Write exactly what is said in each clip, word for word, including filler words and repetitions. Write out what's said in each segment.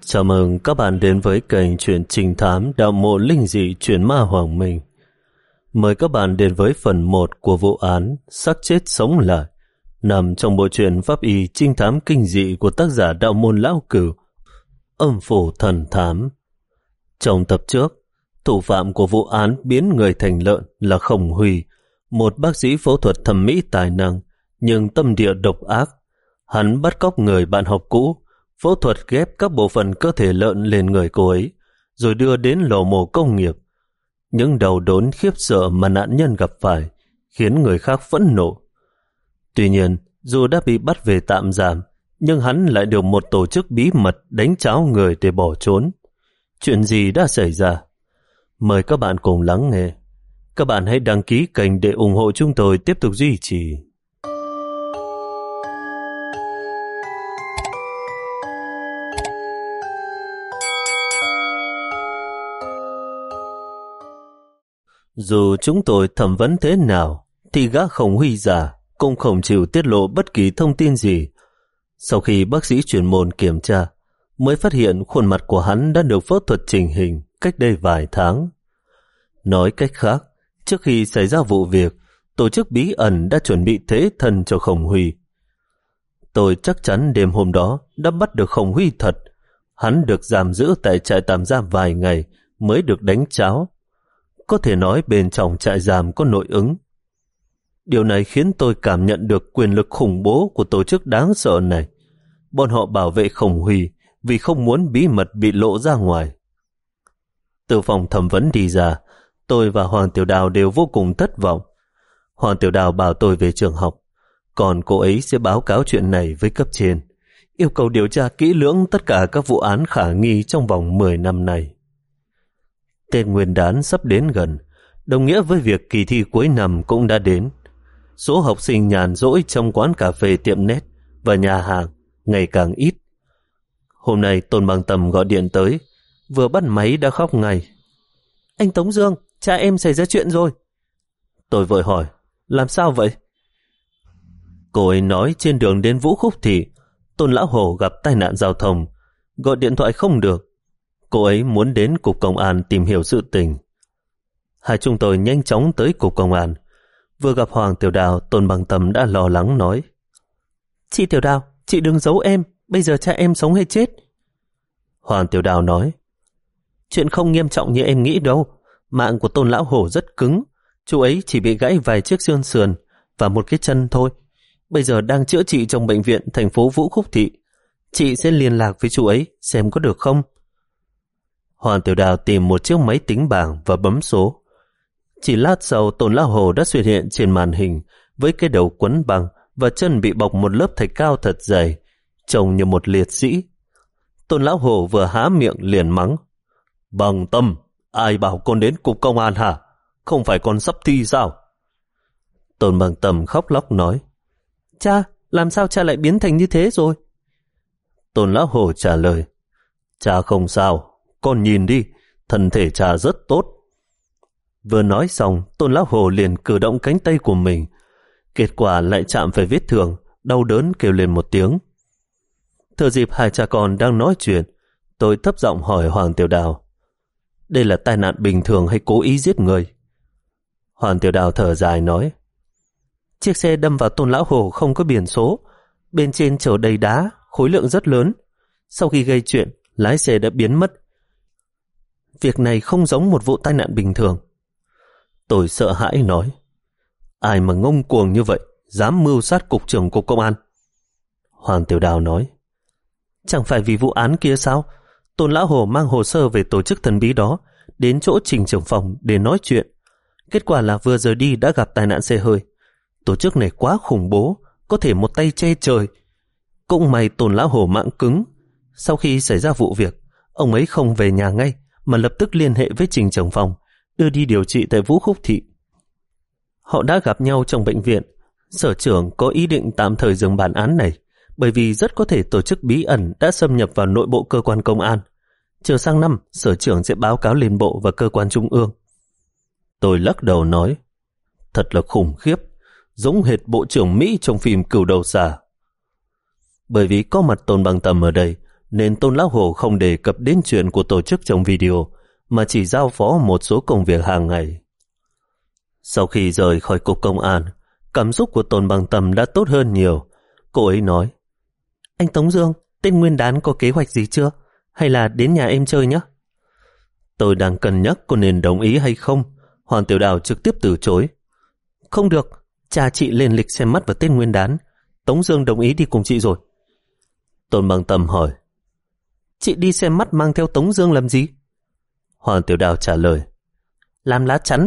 Chào mừng các bạn đến với kênh truyện trinh thám Đạo Mộ Linh Dị Truyện Ma Hoàng Minh. Mời các bạn đến với phần một của vụ án Xác Chết Sống Lại, nằm trong bộ truyện pháp y trinh thám kinh dị của tác giả Đạo Môn Lão Cửu, Âm Phủ Thần Thám. Trong tập trước, thủ phạm của vụ án biến người thành lợn là Khổng Huy, một bác sĩ phẫu thuật thẩm mỹ tài năng nhưng tâm địa độc ác. Hắn bắt cóc người bạn học cũ, phẫu thuật ghép các bộ phận cơ thể lợn lên người cô ấy, rồi đưa đến lò mổ công nghiệp. Những đầu đốn khiếp sợ mà nạn nhân gặp phải khiến người khác phẫn nộ. Tuy nhiên, dù đã bị bắt về tạm giam, nhưng hắn lại được một tổ chức bí mật đánh tráo người để bỏ trốn. Chuyện gì đã xảy ra? Mời các bạn cùng lắng nghe. Các bạn hãy đăng ký kênh để ủng hộ chúng tôi tiếp tục duy trì. Dù chúng tôi thẩm vấn thế nào, thì gã Khổng Huy già cũng không chịu tiết lộ bất kỳ thông tin gì. Sau khi bác sĩ chuyên môn kiểm tra, mới phát hiện khuôn mặt của hắn đã được phẫu thuật chỉnh hình cách đây vài tháng. Nói cách khác, trước khi xảy ra vụ việc, tổ chức bí ẩn đã chuẩn bị thế thân cho Khổng Huy. Tôi chắc chắn đêm hôm đó đã bắt được Khổng Huy thật. Hắn được giam giữ tại trại tạm giam vài ngày mới được đánh tráo. Có thể nói bên trong trại giam có nội ứng. Điều này khiến tôi cảm nhận được quyền lực khủng bố của tổ chức đáng sợ này. Bọn họ bảo vệ Khổng Huy vì không muốn bí mật bị lộ ra ngoài. Từ phòng thẩm vấn đi ra, tôi và Hoàng Tiểu Đào đều vô cùng thất vọng. Hoàng Tiểu Đào bảo tôi về trường học, còn cô ấy sẽ báo cáo chuyện này với cấp trên, yêu cầu điều tra kỹ lưỡng tất cả các vụ án khả nghi trong vòng mười năm này. Tết Nguyên đán sắp đến gần, đồng nghĩa với việc kỳ thi cuối năm cũng đã đến. Số học sinh nhàn rỗi trong quán cà phê, tiệm nét và nhà hàng ngày càng ít. Hôm nay Tôn Bằng Tầm gọi điện tới, vừa bắt máy đã khóc ngay. Anh Tống Dương, cha em xảy ra chuyện rồi. Tôi vội hỏi, làm sao vậy? Cô ấy nói trên đường đến Vũ Khúc Thị, Tôn Lão Hổ gặp tai nạn giao thông, gọi điện thoại không được. Cô ấy muốn đến cục công an tìm hiểu sự tình. Hai chúng tôi nhanh chóng tới cục công an. Vừa gặp Hoàng Tiểu Đào, Tôn Bằng Tầm đã lo lắng nói, chị Tiểu Đào, chị đừng giấu em, bây giờ cha em sống hay chết? Hoàng Tiểu Đào nói, chuyện không nghiêm trọng như em nghĩ đâu. Mạng của Tôn Lão Hổ rất cứng, chú ấy chỉ bị gãy vài chiếc xương sườn và một cái chân thôi. Bây giờ đang chữa trị trong bệnh viện thành phố Vũ Khúc Thị. Chị sẽ liên lạc với chú ấy xem có được không? Hoàng Tiểu Đào tìm một chiếc máy tính bảng và bấm số. Chỉ lát sau, Tôn Lão Hổ đã xuất hiện trên màn hình với cái đầu quấn băng và chân bị bọc một lớp thạch cao thật dày, trông như một liệt sĩ. Tôn Lão Hổ vừa há miệng liền mắng, Bằng Tâm, ai bảo con đến cục công an hả? Không phải con sắp thi sao? Tôn Bằng Tâm khóc lóc nói, cha, làm sao cha lại biến thành như thế rồi? Tôn Lão Hổ trả lời, cha không sao, con nhìn đi, thân thể cha rất tốt. Vừa nói xong, Tôn Lão Hổ liền cử động cánh tay của mình. Kết quả lại chạm phải vết thương, đau đớn kêu lên một tiếng. Thừa dịp hai cha con đang nói chuyện, tôi thấp giọng hỏi Hoàng Tiểu Đào, đây là tai nạn bình thường hay cố ý giết người? Hoàng Tiểu Đào thở dài nói, chiếc xe đâm vào Tôn Lão Hổ không có biển số, bên trên chở đầy đá, khối lượng rất lớn. Sau khi gây chuyện, lái xe đã biến mất. Việc này không giống một vụ tai nạn bình thường. Tôi sợ hãi nói, ai mà ngông cuồng như vậy, dám mưu sát cục trưởng cục công an? Hoàng Tiểu Đào nói, chẳng phải vì vụ án kia sao? Tôn Lão Hổ mang hồ sơ về tổ chức thần bí đó đến chỗ Trình trưởng phòng để nói chuyện. Kết quả là vừa rời đi đã gặp tai nạn xe hơi. Tổ chức này quá khủng bố, có thể một tay che trời. Cũng may Tôn Lão Hổ mạng cứng. Sau khi xảy ra vụ việc, ông ấy không về nhà ngay mà lập tức liên hệ với Trình trưởng phòng, đưa đi điều trị tại Vũ Khúc Thị. Họ đã gặp nhau trong bệnh viện. Sở trưởng có ý định tạm thời dừng bản án này, bởi vì rất có thể tổ chức bí ẩn đã xâm nhập vào nội bộ cơ quan công an. Chờ sang năm, sở trưởng sẽ báo cáo lên bộ và cơ quan trung ương. Tôi lắc đầu nói, thật là khủng khiếp, giống hệt bộ trưởng Mỹ trong phim Cừu Đầu Xà. Bởi vì có mặt Tôn Bằng Tầm ở đây, nên Tôn Lão Hổ không đề cập đến chuyện của tổ chức trong video, mà chỉ giao phó một số công việc hàng ngày. Sau khi rời khỏi cục công an, cảm xúc của Tôn Bằng Tâm đã tốt hơn nhiều. Cô ấy nói: Anh Tống Dương, Tết Nguyên đán có kế hoạch gì chưa? Hay là đến nhà em chơi nhé? Tôi đang cân nhắc có nên đồng ý hay không. Hoàng Tiểu Đào trực tiếp từ chối. Không được, cha chị lên lịch xem mắt vào Tết Nguyên đán. Tống Dương đồng ý đi cùng chị rồi. Tôn Bằng Tâm hỏi: Chị đi xem mắt mang theo Tống Dương làm gì? Hoàng Tiểu Đào trả lời: Làm lá chắn.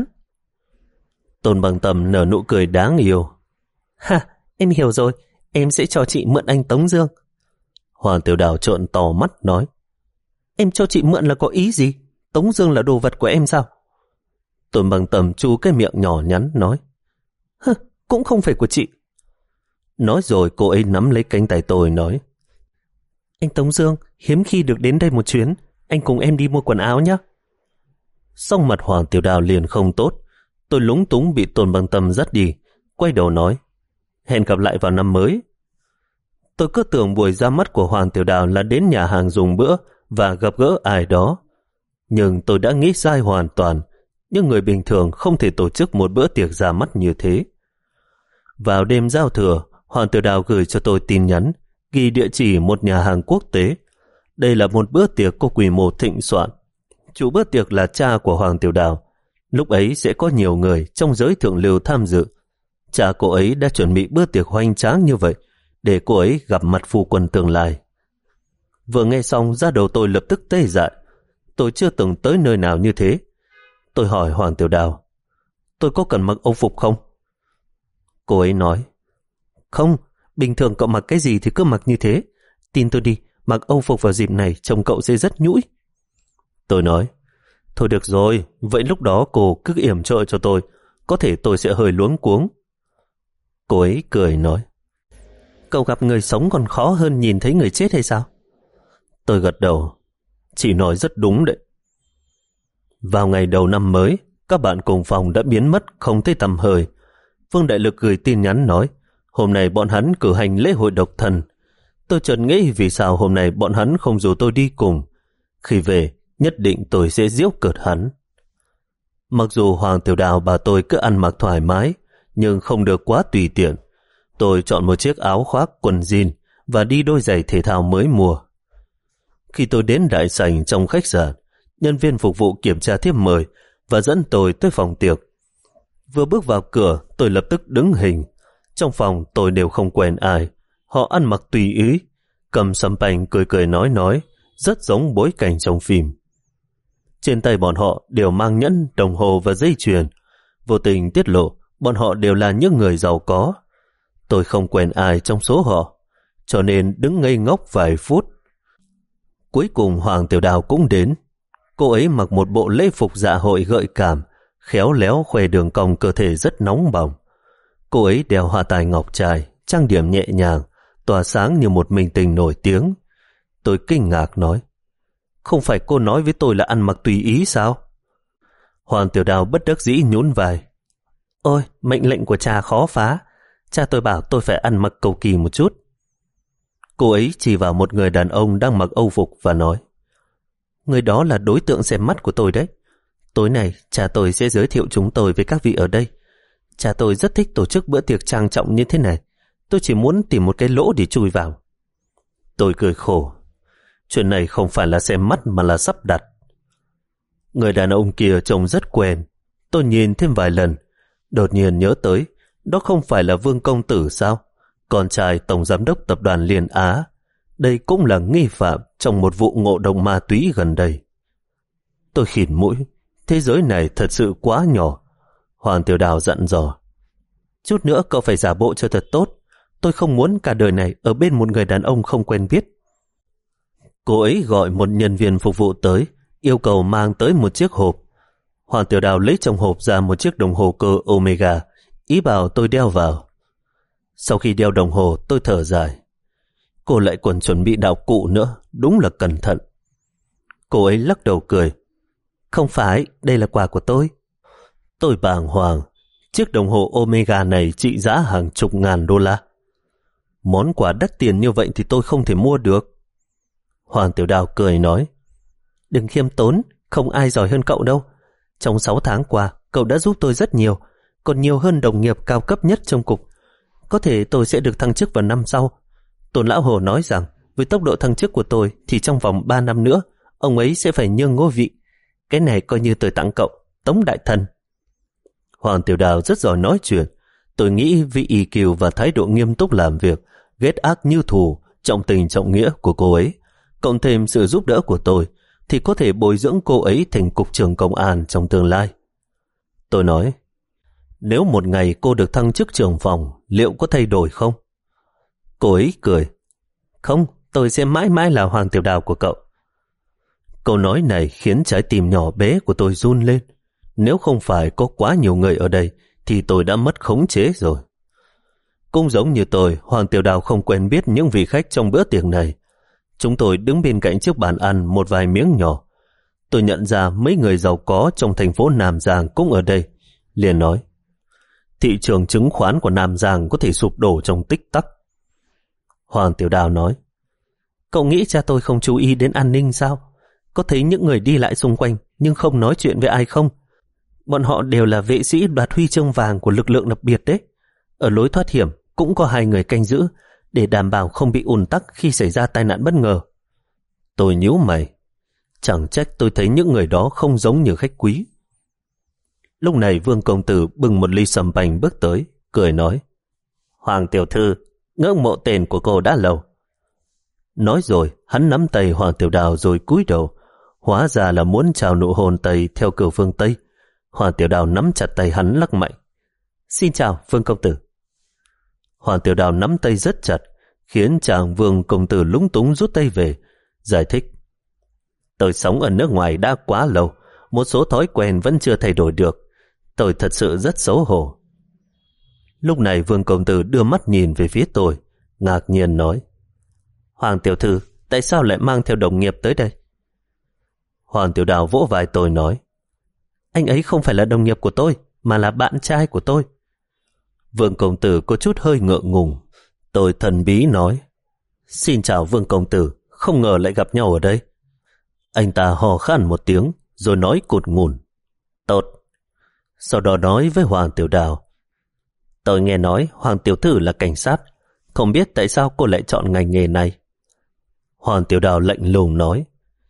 Tôn Bằng Tâm nở nụ cười đáng yêu. Ha, em hiểu rồi, em sẽ cho chị mượn anh Tống Dương. Hoàng Tiểu Đào trợn to mắt nói: Em cho chị mượn là có ý gì? Tống Dương là đồ vật của em sao? Tôn Bằng Tâm chu cái miệng nhỏ nhắn nói: Hừ, cũng không phải của chị. Nói rồi cô ấy nắm lấy cánh tay tôi nói: Anh Tống Dương, hiếm khi được đến đây một chuyến, anh cùng em đi mua quần áo nhé. Xong mặt Hoàng Tiểu Đào liền không tốt. Tôi lúng túng bị Tôn Bằng Tâm dắt đi, quay đầu nói: Hẹn gặp lại vào năm mới. Tôi cứ tưởng buổi ra mắt của Hoàng Tiểu Đào là đến nhà hàng dùng bữa và gặp gỡ ai đó. Nhưng tôi đã nghĩ sai hoàn toàn. Những người bình thường không thể tổ chức một bữa tiệc ra mắt như thế. Vào đêm giao thừa, Hoàng Tiểu Đào gửi cho tôi tin nhắn, ghi địa chỉ một nhà hàng quốc tế. Đây là một bữa tiệc có quy mô thịnh soạn. Chủ bữa tiệc là cha của Hoàng Tiểu Đào. Lúc ấy sẽ có nhiều người trong giới thượng lưu tham dự. Cha cô ấy đã chuẩn bị bữa tiệc hoành tráng như vậy để cô ấy gặp mặt phu quân tương lai. Vừa nghe xong, da đầu tôi lập tức tê dại. Tôi chưa từng tới nơi nào như thế. Tôi hỏi Hoàng Tiểu Đào: Tôi có cần mặc âu phục không? Cô ấy nói: Không, bình thường cậu mặc cái gì thì cứ mặc như thế. Tin tôi đi, mặc âu phục vào dịp này trông cậu sẽ rất nhũi. Tôi nói: Thôi được rồi, vậy lúc đó cô cứ yểm trợ cho tôi, có thể tôi sẽ hơi luống cuống. Cô ấy cười nói: Cậu gặp người sống còn khó hơn nhìn thấy người chết hay sao? Tôi gật đầu: Chị nói rất đúng đấy. Vào ngày đầu năm mới, các bạn cùng phòng đã biến mất không thấy tăm hơi. Vương Đại Lực gửi tin nhắn nói hôm nay bọn hắn cử hành lễ hội độc thân. Tôi chợt nghĩ vì sao hôm nay bọn hắn không rủ tôi đi cùng. Khi về, nhất định tôi sẽ giễu cợt hắn. Mặc dù Hoàng Tiểu Đào bà tôi cứ ăn mặc thoải mái, nhưng không được quá tùy tiện. Tôi chọn một chiếc áo khoác, quần jean và đi đôi giày thể thao mới mua. Khi tôi đến đại sảnh trong khách sạn, nhân viên phục vụ kiểm tra thiếp mời và dẫn tôi tới phòng tiệc. Vừa bước vào cửa, tôi lập tức đứng hình. Trong phòng tôi đều không quen ai. Họ ăn mặc tùy ý, cầm sâm panh cười cười nói nói, rất giống bối cảnh trong phim. Trên tay bọn họ đều mang nhẫn, đồng hồ và dây chuyền. Vô tình tiết lộ bọn họ đều là những người giàu có. Tôi không quen ai trong số họ, cho nên đứng ngây ngốc vài phút. Cuối cùng Hoàng Tiểu Đào cũng đến. Cô ấy mặc một bộ lễ phục dạ hội gợi cảm, khéo léo khoe đường cong cơ thể rất nóng bỏng. Cô ấy đeo hoa tai ngọc trai, trang điểm nhẹ nhàng, tỏa sáng như một minh tinh nổi tiếng. Tôi kinh ngạc nói: Không phải cô nói với tôi là ăn mặc tùy ý sao? Hoàng Tiểu Đào bất đắc dĩ nhún vai: Ôi, mệnh lệnh của cha khó phá. Cha tôi bảo tôi phải ăn mặc cầu kỳ một chút. Cô ấy chỉ vào một người đàn ông đang mặc âu phục và nói: Người đó là đối tượng xem mắt của tôi đấy. Tối nay cha tôi sẽ giới thiệu chúng tôi với các vị ở đây. Cha tôi rất thích tổ chức bữa tiệc trang trọng như thế này. Tôi chỉ muốn tìm một cái lỗ để chui vào. Tôi cười khổ. Chuyện này không phải là xem mắt mà là sắp đặt. Người đàn ông kia trông rất quen. Tôi nhìn thêm vài lần, đột nhiên nhớ tới, đó không phải là Vương Công Tử sao? Con trai tổng giám đốc tập đoàn Liên Á. Đây cũng là nghi phạm trong một vụ ngộ độc ma túy gần đây. Tôi khịt mũi. Thế giới này thật sự quá nhỏ. Hoàng Tiểu Đào dặn dò: Chút nữa cậu phải giả bộ cho thật tốt. Tôi không muốn cả đời này ở bên một người đàn ông không quen biết. Cô ấy gọi một nhân viên phục vụ tới, yêu cầu mang tới một chiếc hộp. Hoàng Tiểu Đào lấy trong hộp ra một chiếc đồng hồ cơ Omega, ý bảo tôi đeo vào. Sau khi đeo đồng hồ, tôi thở dài. Cô lại còn chuẩn bị đạo cụ nữa, đúng là cẩn thận. Cô ấy lắc đầu cười: Không phải, đây là quà của tôi. Tôi bàng hoàng. Chiếc đồng hồ Omega này trị giá hàng chục ngàn đô la. Món quà đắt tiền như vậy thì tôi không thể mua được. Hoàng Tiểu Đào cười nói, đừng khiêm tốn, không ai giỏi hơn cậu đâu. Trong sáu tháng qua, cậu đã giúp tôi rất nhiều, còn nhiều hơn đồng nghiệp cao cấp nhất trong cục. Có thể tôi sẽ được thăng chức vào năm sau. Tôn Lão Hồ nói rằng, với tốc độ thăng chức của tôi thì trong vòng ba năm nữa, ông ấy sẽ phải nhường ngôi vị. Cái này coi như tôi tặng cậu, Tống Đại Thần. Hoàng Tiểu Đào rất giỏi nói chuyện. Tôi nghĩ vì ý kiêu và thái độ nghiêm túc làm việc, ghét ác như thù, trọng tình trọng nghĩa của cô ấy, cộng thêm sự giúp đỡ của tôi, thì có thể bồi dưỡng cô ấy thành cục trưởng công an trong tương lai. Tôi nói, nếu một ngày cô được thăng chức trưởng phòng, liệu có thay đổi không? Cô ấy cười, không, tôi sẽ mãi mãi là Hoàng Tiểu Đào của cậu. Câu nói này khiến trái tim nhỏ bé của tôi run lên. Nếu không phải có quá nhiều người ở đây, thì tôi đã mất khống chế rồi. Cũng giống như tôi, Hoàng Tiểu Đào không quen biết những vị khách trong bữa tiệc này. Chúng tôi đứng bên cạnh chiếc bàn ăn một vài miếng nhỏ. Tôi nhận ra mấy người giàu có trong thành phố Nam Giang cũng ở đây. Liền nói, thị trường chứng khoán của Nam Giang có thể sụp đổ trong tích tắc. Hoàng Tiểu Đào nói, cậu nghĩ cha tôi không chú ý đến an ninh sao? Có thấy những người đi lại xung quanh nhưng không nói chuyện với ai không? Bọn họ đều là vệ sĩ đoạt huy chương vàng của lực lượng đặc biệt đấy. Ở lối thoát hiểm cũng có hai người canh giữ để đảm bảo không bị ùn tắc khi xảy ra tai nạn bất ngờ. Tôi nhíu mày. Chẳng trách tôi thấy những người đó không giống như khách quý. Lúc này Vương công tử bưng một ly sâm banh bước tới, cười nói, Hoàng tiểu thư, ngưỡng mộ tên của cô đã lâu. Nói rồi, hắn nắm tay Hoàng Tiểu Đào rồi cúi đầu. Hóa ra là muốn chào nụ hôn Tây theo kiểu phương Tây. Hoàng Tiểu Đào nắm chặt tay hắn lắc mạnh. Xin chào, Vương công tử. Hoàng Tiểu Đào nắm tay rất chặt, khiến chàng Vương công tử lúng túng rút tay về, giải thích. Tôi sống ở nước ngoài đã quá lâu, một số thói quen vẫn chưa thay đổi được. Tôi thật sự rất xấu hổ. Lúc này Vương công tử đưa mắt nhìn về phía tôi, ngạc nhiên nói, Hoàng tiểu thư, tại sao lại mang theo đồng nghiệp tới đây? Hoàng Tiểu Đào vỗ vai tôi nói, anh ấy không phải là đồng nghiệp của tôi, mà là bạn trai của tôi. Vương công tử có chút hơi ngượng ngùng. Tôi thần bí nói, xin chào Vương công tử, không ngờ lại gặp nhau ở đây. Anh ta hò khan một tiếng, rồi nói cụt ngùn, tốt. Sau đó nói với Hoàng Tiểu Đào, tôi nghe nói Hoàng tiểu thư là cảnh sát, không biết tại sao cô lại chọn ngành nghề này. Hoàng Tiểu Đào lạnh lùng nói,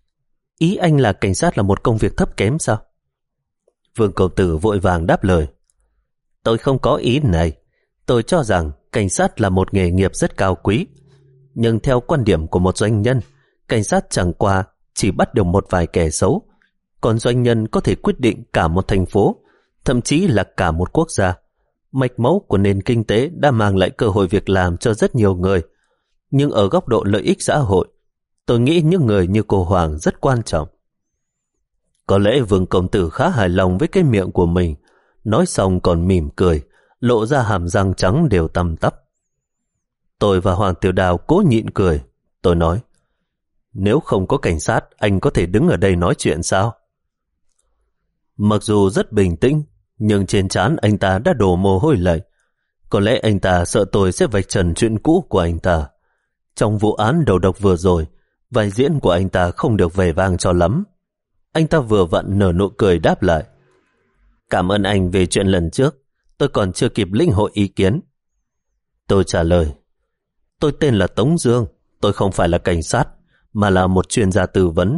ý anh là cảnh sát là một công việc thấp kém sao? Vương công tử vội vàng đáp lời, tôi không có ý này. Tôi cho rằng cảnh sát là một nghề nghiệp rất cao quý, nhưng theo quan điểm của một doanh nhân, cảnh sát chẳng qua chỉ bắt được một vài kẻ xấu, còn doanh nhân có thể quyết định cả một thành phố, thậm chí là cả một quốc gia. Mạch máu của nền kinh tế đã mang lại cơ hội việc làm cho rất nhiều người, nhưng ở góc độ lợi ích xã hội, tôi nghĩ những người như cô Hoàng rất quan trọng. Có lẽ Vương công tử khá hài lòng với cái miệng của mình, nói xong còn mỉm cười, lộ ra hàm răng trắng đều tăm tắp. Tôi và Hoàng Tiểu Đào cố nhịn cười. Tôi nói, nếu không có cảnh sát, anh có thể đứng ở đây nói chuyện sao? Mặc dù rất bình tĩnh, nhưng trên trán anh ta đã đổ mồ hôi lạnh. Có lẽ anh ta sợ tôi sẽ vạch trần chuyện cũ của anh ta. Trong vụ án đầu độc vừa rồi, vai diễn của anh ta không được vẻ vang cho lắm. Anh ta vừa vặn nở nụ cười đáp lại, cảm ơn anh về chuyện lần trước, tôi còn chưa kịp lĩnh hội ý kiến. Tôi trả lời, tôi tên là Tống Dương, tôi không phải là cảnh sát, mà là một chuyên gia tư vấn.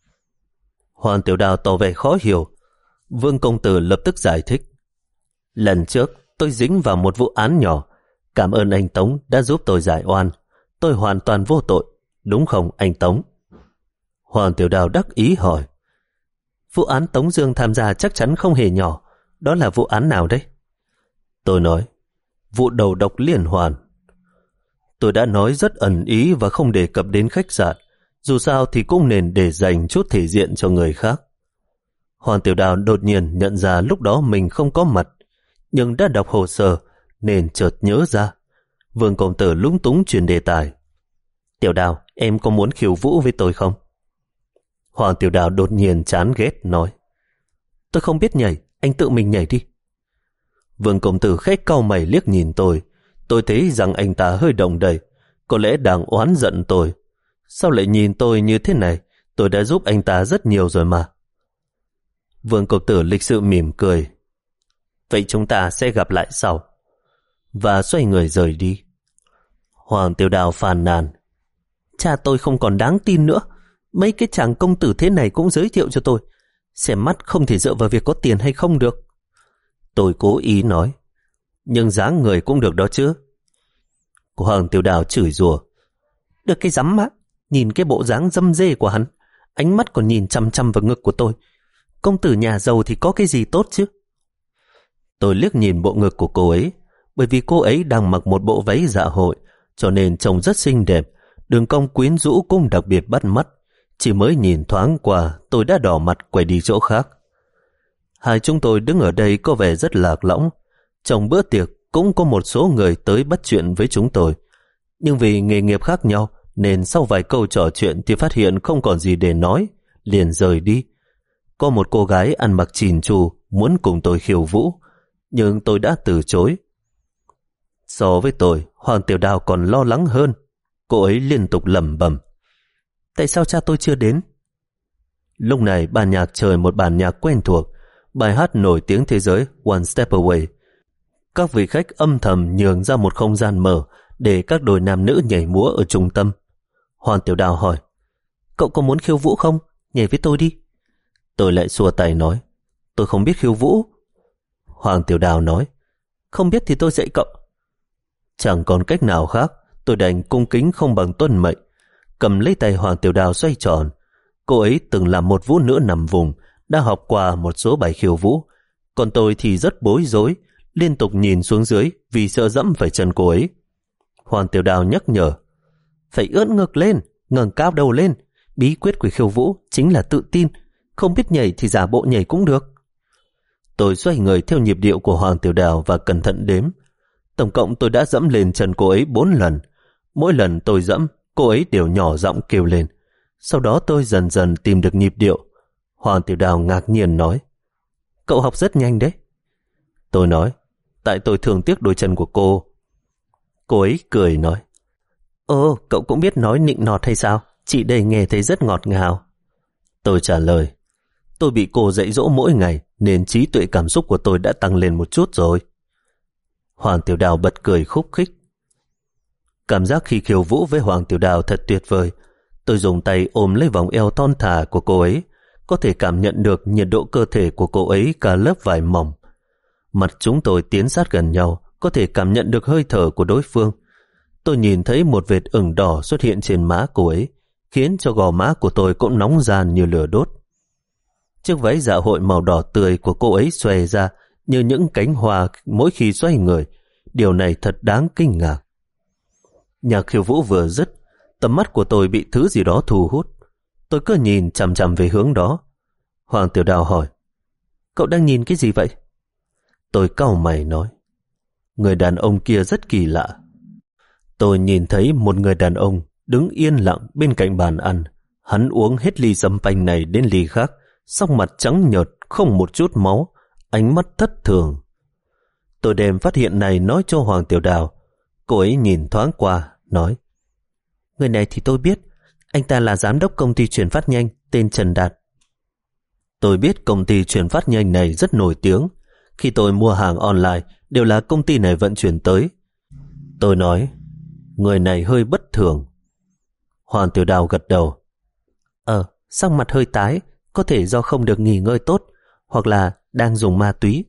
Hoàng Tiểu Đào tỏ vẻ khó hiểu. Vương công tử lập tức giải thích, lần trước tôi dính vào một vụ án nhỏ, cảm ơn anh Tống đã giúp tôi giải oan, tôi hoàn toàn vô tội, đúng không anh Tống? Hoàng Tiểu Đào đắc ý hỏi, vụ án Tống Dương tham gia chắc chắn không hề nhỏ, đó là vụ án nào đấy? Tôi nói, vụ đầu độc liên hoàn. Tôi đã nói rất ẩn ý và không đề cập đến khách sạn, dù sao thì cũng nên để dành chút thể diện cho người khác. Hoàng Tiểu Đào đột nhiên nhận ra lúc đó mình không có mặt, nhưng đã đọc hồ sơ nên chợt nhớ ra. Vương công tử lúng túng chuyển đề tài, Tiểu Đào, em có muốn khiêu vũ với tôi không? Hoàng Tiểu Đào đột nhiên chán ghét nói, tôi không biết nhảy, anh tự mình nhảy đi. Vương công tử khẽ cau mày liếc nhìn tôi. Tôi thấy rằng anh ta hơi động đậy, có lẽ đang oán giận tôi. Sao lại nhìn tôi như thế này? Tôi đã giúp anh ta rất nhiều rồi mà. Vương công tử lịch sự mỉm cười. Vậy chúng ta sẽ gặp lại sau. Và xoay người rời đi. Hoàng Tiểu Đào phàn nàn. Cha tôi không còn đáng tin nữa. Mấy cái chàng công tử thế này cũng giới thiệu cho tôi. Xem mắt không thể dựa vào việc có tiền hay không được. Tôi cố ý nói. Nhưng dáng người cũng được đó chứ. Hoàng Tiểu Đào chửi rủa. Được cái rắm má. Nhìn cái bộ dáng dâm dê của hắn, ánh mắt còn nhìn chăm chăm vào ngực của tôi. Công tử nhà giàu thì có cái gì tốt chứ? Tôi liếc nhìn bộ ngực của cô ấy. Bởi vì cô ấy đang mặc một bộ váy dạ hội, cho nên trông rất xinh đẹp. Đường cong quyến rũ cũng đặc biệt bắt mắt. Chỉ mới nhìn thoáng qua, tôi đã đỏ mặt quay đi chỗ khác. Hai chúng tôi đứng ở đây có vẻ rất lạc lõng. Trong bữa tiệc cũng có một số người tới bắt chuyện với chúng tôi. Nhưng vì nghề nghiệp khác nhau, nên sau vài câu trò chuyện thì phát hiện không còn gì để nói, liền rời đi. Có một cô gái ăn mặc chỉn chu muốn cùng tôi khiêu vũ, nhưng tôi đã từ chối. So với tôi, Hoàng Tiểu Đào còn lo lắng hơn. Cô ấy liên tục lẩm bẩm. Tại sao cha tôi chưa đến? Lúc này ban nhạc chơi một bản nhạc quen thuộc, bài hát nổi tiếng thế giới One Step Away. Các vị khách âm thầm nhường ra một không gian mở để các đôi nam nữ nhảy múa ở trung tâm. Hoàng Tiểu Đào hỏi, cậu có muốn khiêu vũ không? Nhảy với tôi đi. Tôi lại xua tay nói, tôi không biết khiêu vũ. Hoàng Tiểu Đào nói, không biết thì tôi dạy cậu. Chẳng còn cách nào khác, tôi đành cung kính không bằng tuân mệnh, cầm lấy tay Hoàng Tiểu Đào xoay tròn. Cô ấy từng là một vũ nữ nằm vùng, đã học qua một số bài khiêu vũ, còn tôi thì rất bối rối, liên tục nhìn xuống dưới vì sợ dẫm phải chân cô ấy. Hoàng Tiểu Đào nhắc nhở, phải ưỡn ngực lên, ngẩng cao đầu lên. Bí quyết của khiêu vũ chính là tự tin, không biết nhảy thì giả bộ nhảy cũng được. Tôi xoay người theo nhịp điệu của Hoàng Tiểu Đào và cẩn thận đếm. Tổng cộng tôi đã dẫm lên chân cô ấy bốn lần. Mỗi lần tôi dẫm, cô ấy đều nhỏ giọng kêu lên. Sau đó tôi dần dần tìm được nhịp điệu. Hoàng Tiểu Đào ngạc nhiên nói, cậu học rất nhanh đấy. Tôi nói, tại tôi thường tiếc đôi chân của cô. Cô ấy cười nói, ồ, cậu cũng biết nói nịnh nọt hay sao? Chị đây nghe thấy rất ngọt ngào. Tôi trả lời, tôi bị cô dạy dỗ mỗi ngày nên trí tuệ cảm xúc của tôi đã tăng lên một chút rồi. Hoàng Tiểu Đào bật cười khúc khích. Cảm giác khi khiêu vũ với Hoàng Tiểu Đào thật tuyệt vời. Tôi dùng tay ôm lấy vòng eo thon thả của cô ấy, có thể cảm nhận được nhiệt độ cơ thể của cô ấy cả lớp vải mỏng. Mặt chúng tôi tiến sát gần nhau, có thể cảm nhận được hơi thở của đối phương. Tôi nhìn thấy một vệt ửng đỏ xuất hiện trên má cô ấy, khiến cho gò má của tôi cũng nóng ran như lửa đốt. Chiếc váy dạ hội màu đỏ tươi của cô ấy xòe ra như những cánh hoa mỗi khi xoay người. Điều này thật đáng kinh ngạc. Nhạc khiêu vũ vừa dứt, tầm mắt của tôi bị thứ gì đó thu hút. Tôi cứ nhìn chằm chằm về hướng đó. Hoàng Tiểu Đào hỏi, cậu đang nhìn cái gì vậy? Tôi cau mày nói, người đàn ông kia rất kỳ lạ. Tôi nhìn thấy một người đàn ông đứng yên lặng bên cạnh bàn ăn. Hắn uống hết ly sâm panh này đến ly khác, sắc mặt trắng nhợt, không một chút máu, ánh mắt thất thường. Tôi đem phát hiện này nói cho Hoàng Tiểu Đào. Cô ấy nhìn thoáng qua, nói, người này thì tôi biết, anh ta là giám đốc công ty chuyển phát nhanh tên Trần Đạt. Tôi biết công ty chuyển phát nhanh này rất nổi tiếng. Khi tôi mua hàng online đều là công ty này vận chuyển tới. Tôi nói, người này hơi bất thường. Hoàng Tiểu Đào gật đầu. Ờ, sắc mặt hơi tái, có thể do không được nghỉ ngơi tốt, hoặc là đang dùng ma túy.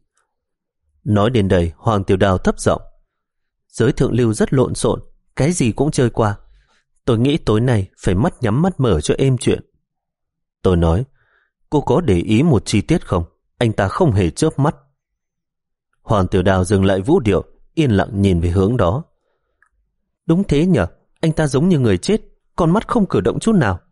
Nói đến đây, Hoàng Tiểu Đào thấp giọng, giới thượng lưu rất lộn xộn, cái gì cũng chơi qua. Tôi nghĩ tối nay phải mắt nhắm mắt mở cho êm chuyện. Tôi nói, cô có để ý một chi tiết không? Anh ta không hề chớp mắt. Hoàng Tiểu Đào dừng lại vũ điệu, yên lặng nhìn về hướng đó. Đúng thế nhở, anh ta giống như người chết, con mắt không cử động chút nào.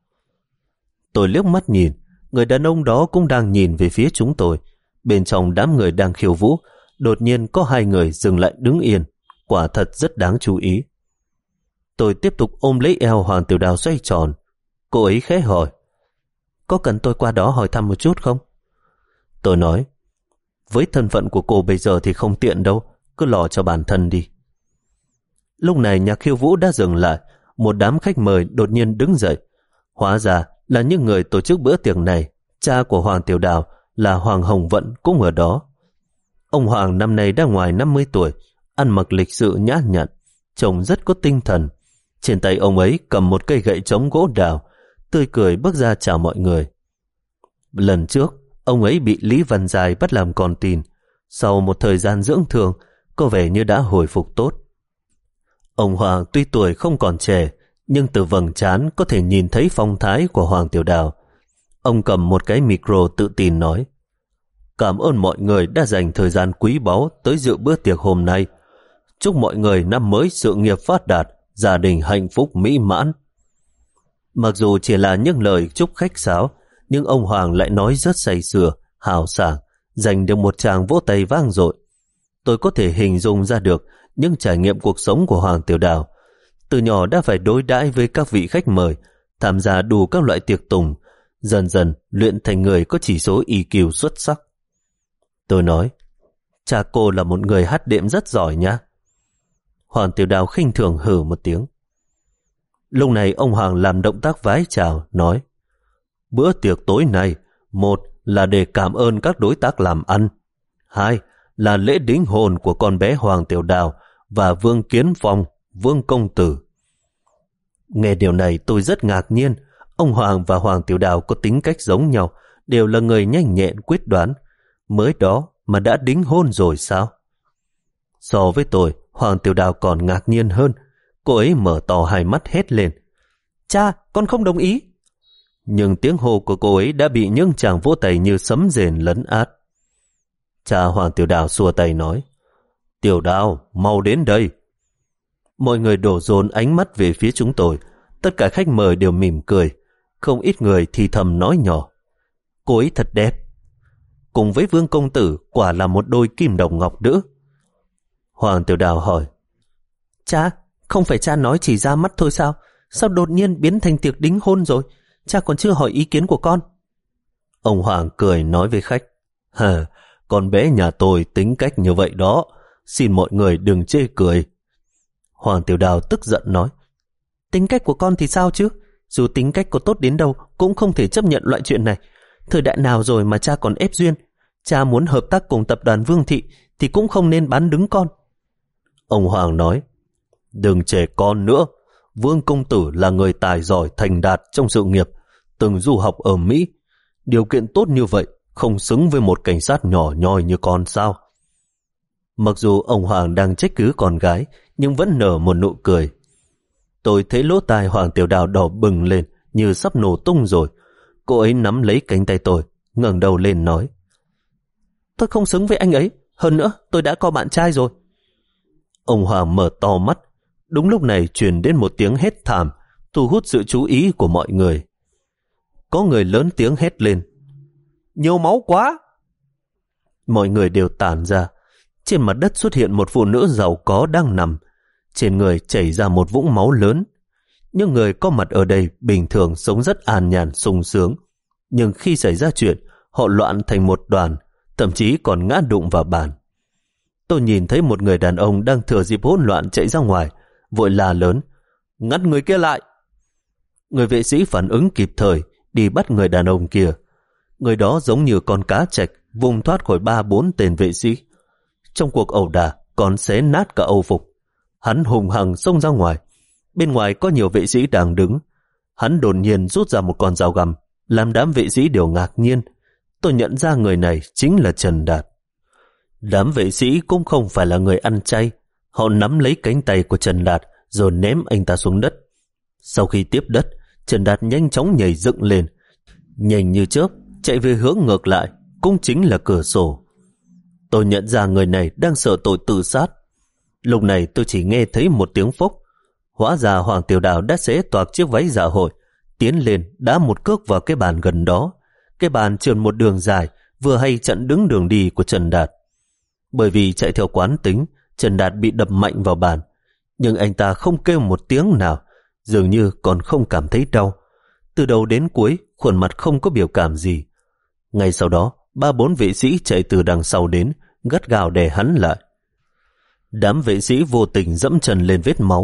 Tôi liếc mắt nhìn, người đàn ông đó cũng đang nhìn về phía chúng tôi. Bên trong đám người đang khiêu vũ, đột nhiên có hai người dừng lại đứng yên, quả thật rất đáng chú ý. Tôi tiếp tục ôm lấy eo Hoàng Tiểu Đào xoay tròn. Cô ấy khẽ hỏi, có cần tôi qua đó hỏi thăm một chút không? Tôi nói, với thân phận của cô bây giờ thì không tiện đâu, cứ lo cho bản thân đi. Lúc này nhạc khiêu vũ đã dừng lại, một đám khách mời đột nhiên đứng dậy. Hóa ra là những người tổ chức bữa tiệc này. Cha của Hoàng Tiểu Đào là Hoàng Hồng Vận cũng ở đó. Ông Hoàng năm nay đã ngoài năm mươi tuổi, ăn mặc lịch sự nhã nhặn, trông rất có tinh thần. Trên tay ông ấy cầm một cây gậy trống gỗ đào, tươi cười bước ra chào mọi người. Lần trước, ông ấy bị Lý Văn Dài bắt làm con tin. Sau một thời gian dưỡng thương, có vẻ như đã hồi phục tốt. Ông Hoàng tuy tuổi không còn trẻ, nhưng từ vầng trán có thể nhìn thấy phong thái của Hoàng Tiểu Đào. Ông cầm một cái micro tự tin nói: Cảm ơn mọi người đã dành thời gian quý báu tới dự bữa tiệc hôm nay. Chúc mọi người năm mới sự nghiệp phát đạt, gia đình hạnh phúc mỹ mãn. Mặc dù chỉ là những lời chúc khách sáo, nhưng ông Hoàng lại nói rất say sưa, hào sảng, giành được một tràng vỗ tay vang dội. Tôi có thể hình dung ra được những trải nghiệm cuộc sống của Hoàng Tiểu Đào. Từ nhỏ đã phải đối đãi với các vị khách mời, tham gia đủ các loại tiệc tùng, dần dần luyện thành người có chỉ số i kiu xuất sắc. Tôi nói: Cha cô là một người hát đệm rất giỏi nhá. Hoàng Tiểu Đào khinh thường hừ một tiếng. Lúc này ông Hoàng làm động tác vái chào, nói: Bữa tiệc tối nay, một là để cảm ơn các đối tác làm ăn, hai là lễ đính hôn của con bé Hoàng Tiểu Đào và Vương Kiến Phong, Vương Công Tử. Nghe điều này tôi rất ngạc nhiên. Ông Hoàng và Hoàng Tiểu Đào có tính cách giống nhau, đều là người nhanh nhẹn quyết đoán. Mới đó mà đã đính hôn rồi sao? So với tôi, Hoàng Tiểu Đào còn ngạc nhiên hơn. Cô ấy mở to hai mắt hét lên: Cha, con không đồng ý. Nhưng tiếng hô của cô ấy đã bị những chàng vỗ tay như sấm rền lấn át. Cha Hoàng Tiểu Đào xua tay nói: Tiểu Đào, mau đến đây. Mọi người đổ dồn ánh mắt về phía chúng tôi. Tất cả khách mời đều mỉm cười, không ít người thì thầm nói nhỏ: Cô ấy thật đẹp. Cùng với Vương Công Tử quả là một đôi kim đồng ngọc nữ. Hoàng Tiểu Đào hỏi: Cha, không phải cha nói chỉ ra mắt thôi sao? Sao đột nhiên biến thành tiệc đính hôn rồi? Cha còn chưa hỏi ý kiến của con. Ông Hoàng cười nói với khách: Hờ, con bé nhà tôi tính cách như vậy đó, xin mọi người đừng chê cười. Hoàng Tiểu Đào tức giận nói: Tính cách của con thì sao chứ? Dù tính cách có tốt đến đâu cũng không thể chấp nhận loại chuyện này. Thời đại nào rồi mà cha còn ép duyên? Cha muốn hợp tác cùng tập đoàn Vương Thị thì cũng không nên bán đứng con. Ông Hoàng nói: Đừng trẻ con nữa. Vương Công Tử là người tài giỏi thành đạt trong sự nghiệp, từng du học ở Mỹ. Điều kiện tốt như vậy không xứng với một cảnh sát nhỏ nhoi như con sao? Mặc dù ông Hoàng đang trách cứ con gái, nhưng vẫn nở một nụ cười. Tôi thấy lỗ tai Hoàng Tiểu Đào đỏ bừng lên như sắp nổ tung rồi. Cô ấy nắm lấy cánh tay tôi, ngẩng đầu lên nói: Tôi không xứng với anh ấy. Hơn nữa tôi đã có bạn trai rồi. Ông Hoàng mở to mắt. Đúng lúc này truyền đến một tiếng hét thảm, thu hút sự chú ý của mọi người. Có người lớn tiếng hét lên: Nhiều máu quá! Mọi người đều tản ra. Trên mặt đất xuất hiện một phụ nữ giàu có đang nằm. Trên người chảy ra một vũng máu lớn. Những người có mặt ở đây bình thường sống rất an nhàn sung sướng, nhưng khi xảy ra chuyện, họ loạn thành một đoàn, thậm chí còn ngã đụng vào bàn. Tôi nhìn thấy một người đàn ông đang thừa dịp hỗn loạn chạy ra ngoài, vội la lớn: Ngắt người kia lại! Người vệ sĩ phản ứng kịp thời, đi bắt người đàn ông kia. Người đó giống như con cá trạch, vùng thoát khỏi ba bốn tên vệ sĩ. Trong cuộc ẩu đả còn xé nát cả âu phục. Hắn hùng hằng xông ra ngoài. Bên ngoài có nhiều vệ sĩ đang đứng. Hắn đột nhiên rút ra một con dao găm, làm đám vệ sĩ đều ngạc nhiên. Tôi nhận ra người này chính là Trần Đạt. Đám vệ sĩ cũng không phải là người ăn chay. Họ nắm lấy cánh tay của Trần Đạt rồi ném anh ta xuống đất. Sau khi tiếp đất, Trần Đạt nhanh chóng nhảy dựng lên, nhanh như chớp chạy về hướng ngược lại, cũng chính là cửa sổ. Tôi nhận ra người này đang sợ tội tự sát. Lúc này tôi chỉ nghe thấy một tiếng phốc. Hóa ra Hoàng Tiểu Đào đã xé toạc chiếc váy dạ hội, tiến lên đá một cước vào cái bàn gần đó. Cái bàn trườn một đường dài, vừa hay chặn đứng đường đi của Trần Đạt. Bởi vì chạy theo quán tính, Trần Đạt bị đập mạnh vào bàn, nhưng anh ta không kêu một tiếng nào, dường như còn không cảm thấy đau. Từ đầu đến cuối, khuôn mặt không có biểu cảm gì. Ngay sau đó, ba bốn vệ sĩ chạy từ đằng sau đến, gắt gào đè hắn lại. Đám vệ sĩ vô tình dẫm chân lên vết máu,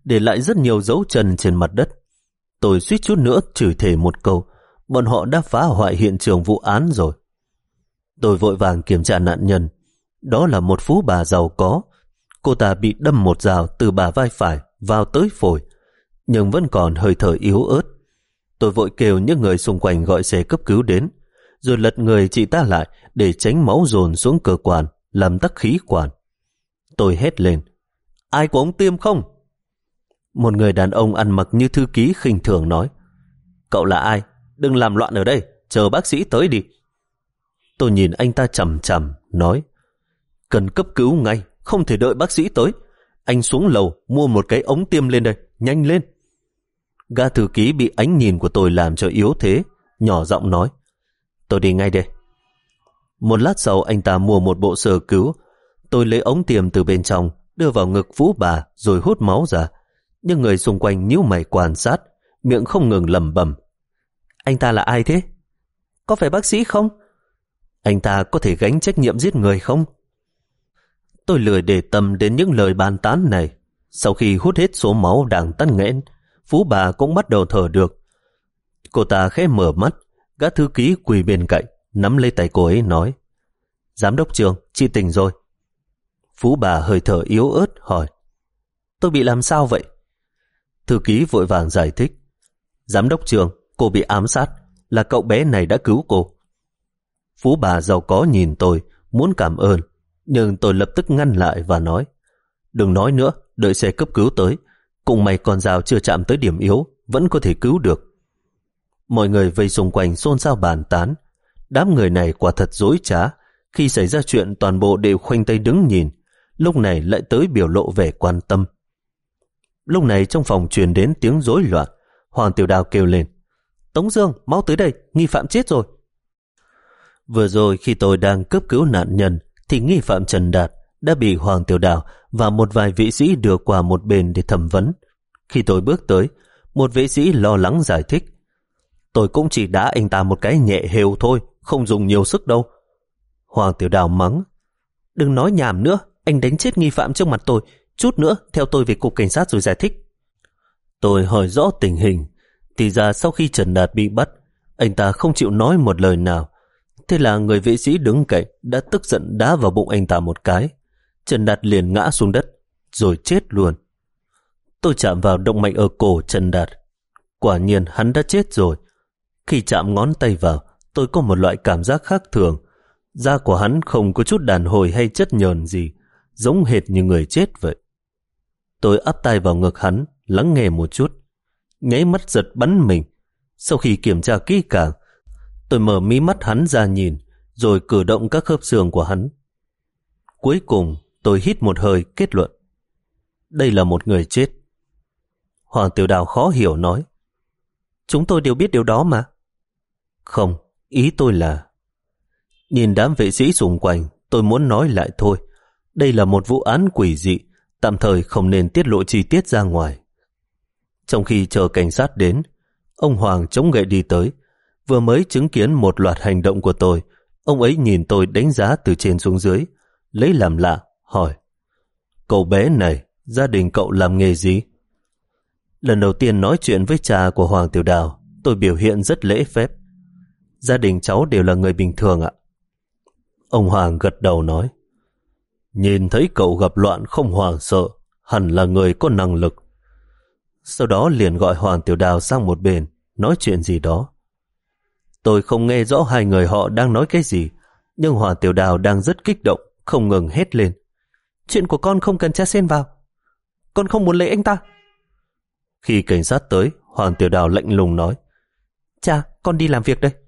để lại rất nhiều dấu chân trên mặt đất. Tôi suýt chút nữa chửi thề một câu, bọn họ đã phá hoại hiện trường vụ án rồi. Tôi vội vàng kiểm tra nạn nhân. Đó là một phú bà giàu có. Cô ta bị đâm một dao từ bả vai phải vào tới phổi, nhưng vẫn còn hơi thở yếu ớt. Tôi vội kêu những người xung quanh gọi xe cấp cứu đến, rồi lật người chị ta lại để tránh máu dồn xuống cơ quan, làm tắc khí quản. Tôi hét lên, ai có ống tiêm không? Một người đàn ông ăn mặc như thư ký khinh thường nói, cậu là ai? Đừng làm loạn ở đây, chờ bác sĩ tới đi. Tôi nhìn anh ta chằm chằm, nói, cần cấp cứu ngay, không thể đợi bác sĩ tới. Anh xuống lầu mua một cái ống tiêm lên đây, nhanh lên. Gã thư ký bị ánh nhìn của tôi làm cho yếu thế, nhỏ giọng nói, tôi đi ngay đây. Một lát sau anh ta mua một bộ sơ cứu. Tôi lấy ống tiêm từ bên trong, đưa vào ngực phú bà rồi hút máu ra. Nhưng người xung quanh nhíu mày quan sát, miệng không ngừng lẩm bẩm, anh ta là ai thế? Có phải bác sĩ không? Anh ta có thể gánh trách nhiệm giết người không? Tôi lười để tâm đến những lời bàn tán này. Sau khi hút hết số máu đang tắc nghẽn, phú bà cũng bắt đầu thở được. Cô ta khẽ mở mắt, gã thư ký quỳ bên cạnh, nắm lấy tay cô ấy nói, giám đốc Trường, chị tỉnh rồi. Phú bà hơi thở yếu ớt hỏi, tôi bị làm sao vậy? Thư ký vội vàng giải thích, giám đốc Trường, cô bị ám sát, là cậu bé này đã cứu cô. Phú bà giàu có nhìn tôi, muốn cảm ơn, nhưng tôi lập tức ngăn lại và nói, đừng nói nữa, đợi xe cấp cứu tới, cùng mày con dao chưa chạm tới điểm yếu, vẫn có thể cứu được. Mọi người vây xung quanh xôn xao bàn tán, đám người này quả thật dối trá, khi xảy ra chuyện toàn bộ đều khoanh tay đứng nhìn, lúc này lại tới biểu lộ vẻ quan tâm. Lúc này trong phòng truyền đến tiếng rối loạn, Hoàng Tiểu Đào kêu lên, Tống Dương, mau tới đây, nghi phạm chết rồi. Vừa rồi khi tôi đang cấp cứu nạn nhân, thì nghi phạm Trần Đạt đã bị Hoàng Tiểu Đào và một vài vệ sĩ đưa qua một bên để thẩm vấn. Khi tôi bước tới, một vệ sĩ lo lắng giải thích, tôi cũng chỉ đá anh ta một cái nhẹ hều thôi, không dùng nhiều sức đâu. Hoàng Tiểu Đào mắng, đừng nói nhảm nữa, anh đánh chết nghi phạm trước mặt tôi, chút nữa theo tôi về cục cảnh sát rồi giải thích. Tôi hỏi rõ tình hình, thì ra sau khi Trần Đạt bị bắt, anh ta không chịu nói một lời nào. Thế là người vệ sĩ đứng cạnh đã tức giận đá vào bụng anh ta một cái. Trần Đạt liền ngã xuống đất, rồi chết luôn. Tôi chạm vào động mạch ở cổ Trần Đạt. Quả nhiên hắn đã chết rồi. Khi chạm ngón tay vào, tôi có một loại cảm giác khác thường. Da của hắn không có chút đàn hồi hay chất nhờn gì, giống hệt như người chết vậy. Tôi áp tay vào ngực hắn, lắng nghe một chút. Nháy mắt giật bắn mình. Sau khi kiểm tra kỹ càng, tôi mở mí mắt hắn ra nhìn, rồi cử động các khớp xương của hắn. Cuối cùng, tôi hít một hơi kết luận. Đây là một người chết. Hoàng Tiểu Đào khó hiểu nói, chúng tôi đều biết điều đó mà. Không, ý tôi là... Nhìn đám vệ sĩ xung quanh, tôi muốn nói lại thôi. Đây là một vụ án quỷ dị, tạm thời không nên tiết lộ chi tiết ra ngoài. Trong khi chờ cảnh sát đến, ông Hoàng chống gậy đi tới. Vừa mới chứng kiến một loạt hành động của tôi, ông ấy nhìn tôi đánh giá từ trên xuống dưới, lấy làm lạ, hỏi, cậu bé này, gia đình cậu làm nghề gì? Lần đầu tiên nói chuyện với cha của Hoàng Tiểu Đào, tôi biểu hiện rất lễ phép. Gia đình cháu đều là người bình thường ạ. Ông Hoàng gật đầu nói, nhìn thấy cậu gặp loạn không hoảng sợ, hẳn là người có năng lực. Sau đó liền gọi Hoàng Tiểu Đào sang một bên, nói chuyện gì đó. Tôi không nghe rõ hai người họ đang nói cái gì, nhưng Hoàng Tiểu Đào đang rất kích động, không ngừng hét lên, chuyện của con không cần cha xen vào, con không muốn lấy anh ta. Khi cảnh sát tới, Hoàng Tiểu Đào lạnh lùng nói, cha, con đi làm việc đây.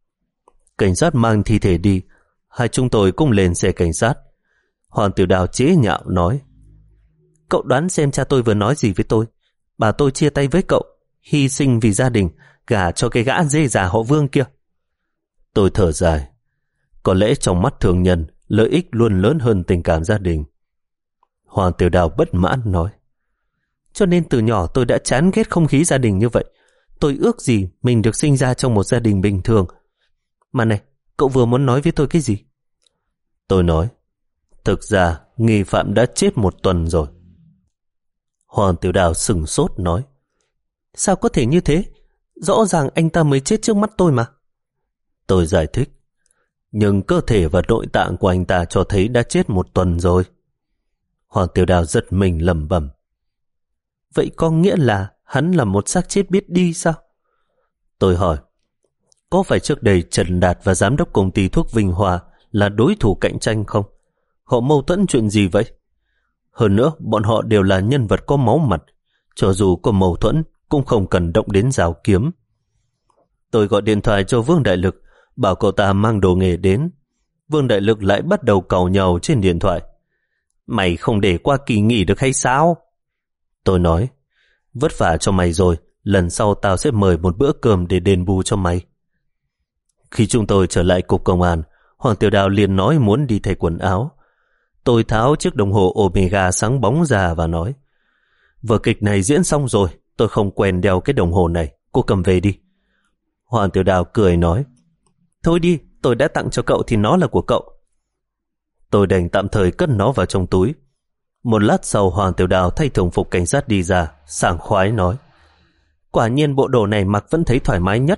Cảnh sát mang thi thể đi, hai chúng tôi cũng lên xe cảnh sát. Hoàng Tiểu Đào chế nhạo nói, cậu đoán xem cha tôi vừa nói gì với tôi. Bà tôi chia tay với cậu, hy sinh vì gia đình, gả cho cái gã dê già họ Vương kia. Tôi thở dài, có lẽ trong mắt thường nhân, lợi ích luôn lớn hơn tình cảm gia đình. Hoàng Tiểu Đào bất mãn nói, cho nên từ nhỏ tôi đã chán ghét không khí gia đình như vậy. Tôi ước gì mình được sinh ra trong một gia đình bình thường. Mà này, cậu vừa muốn nói với tôi cái gì? Tôi nói, thực ra nghi phạm đã chết một tuần rồi. Hoàng Tiểu Đào sừng sốt nói: Sao có thể như thế? Rõ ràng anh ta mới chết trước mắt tôi mà. Tôi giải thích: Nhưng cơ thể và nội tạng của anh ta cho thấy đã chết một tuần rồi. Hoàng Tiểu Đào giật mình lẩm bẩm: Vậy có nghĩa là hắn là một xác chết biết đi sao? Tôi hỏi: Có phải trước đây Trần Đạt và giám đốc công ty thuốc Vinh Hòa là đối thủ cạnh tranh không? Họ mâu thuẫn chuyện gì vậy? Hơn nữa, bọn họ đều là nhân vật có máu mặt, cho dù có mâu thuẫn cũng không cần động đến dao kiếm. Tôi gọi điện thoại cho Vương Đại Lực, bảo cậu ta mang đồ nghề đến. Vương Đại Lực lại bắt đầu càu nhàu trên điện thoại: Mày không để qua kỳ nghỉ được hay sao? Tôi nói: Vất vả cho mày rồi, lần sau tao sẽ mời một bữa cơm để đền bù cho mày. Khi chúng tôi trở lại cục công an, Hoàng Tiểu Đào liền nói muốn đi thay quần áo. Tôi tháo chiếc đồng hồ Omega sáng bóng ra và nói: Vở kịch này diễn xong rồi, tôi không quen đeo cái đồng hồ này, cô cầm về đi. Hoàng Tiểu Đào cười nói: Thôi đi, tôi đã tặng cho cậu thì nó là của cậu. Tôi đành tạm thời cất nó vào trong túi. Một lát sau, Hoàng Tiểu Đào thay thường phục cảnh sát đi ra, sảng khoái nói: Quả nhiên bộ đồ này mặc vẫn thấy thoải mái nhất.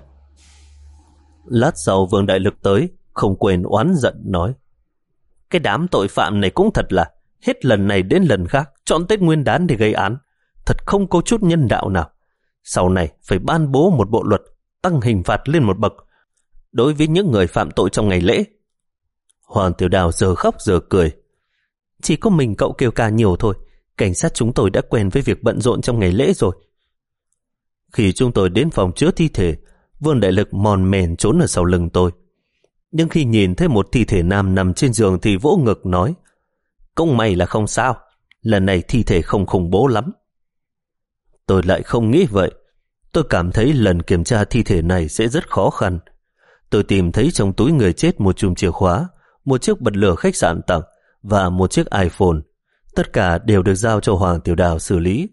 Lát sau Vương Đại Lực tới, không quên oán giận nói: Cái đám tội phạm này cũng thật là hết lần này đến lần khác chọn Tết Nguyên Đán để gây án, thật không có chút nhân đạo nào. Sau này phải ban bố một bộ luật tăng hình phạt lên một bậc đối với những người phạm tội trong ngày lễ. Hoàng Tiểu Đào giờ khóc giờ cười: Chỉ có mình cậu kêu ca nhiều thôi, cảnh sát chúng tôi đã quen với việc bận rộn trong ngày lễ rồi. Khi chúng tôi đến phòng chứa thi thể, Vương Đại Lực mòn mèn trốn ở sau lưng tôi. Nhưng khi nhìn thấy một thi thể nam nằm trên giường thì vỗ ngực nói: Cũng may là không sao, lần này thi thể không khủng bố lắm. Tôi lại không nghĩ vậy. Tôi cảm thấy lần kiểm tra thi thể này sẽ rất khó khăn. Tôi tìm thấy trong túi người chết một chùm chìa khóa, một chiếc bật lửa khách sạn tặng và một chiếc iPhone. Tất cả đều được giao cho Hoàng Tiểu Đào xử lý.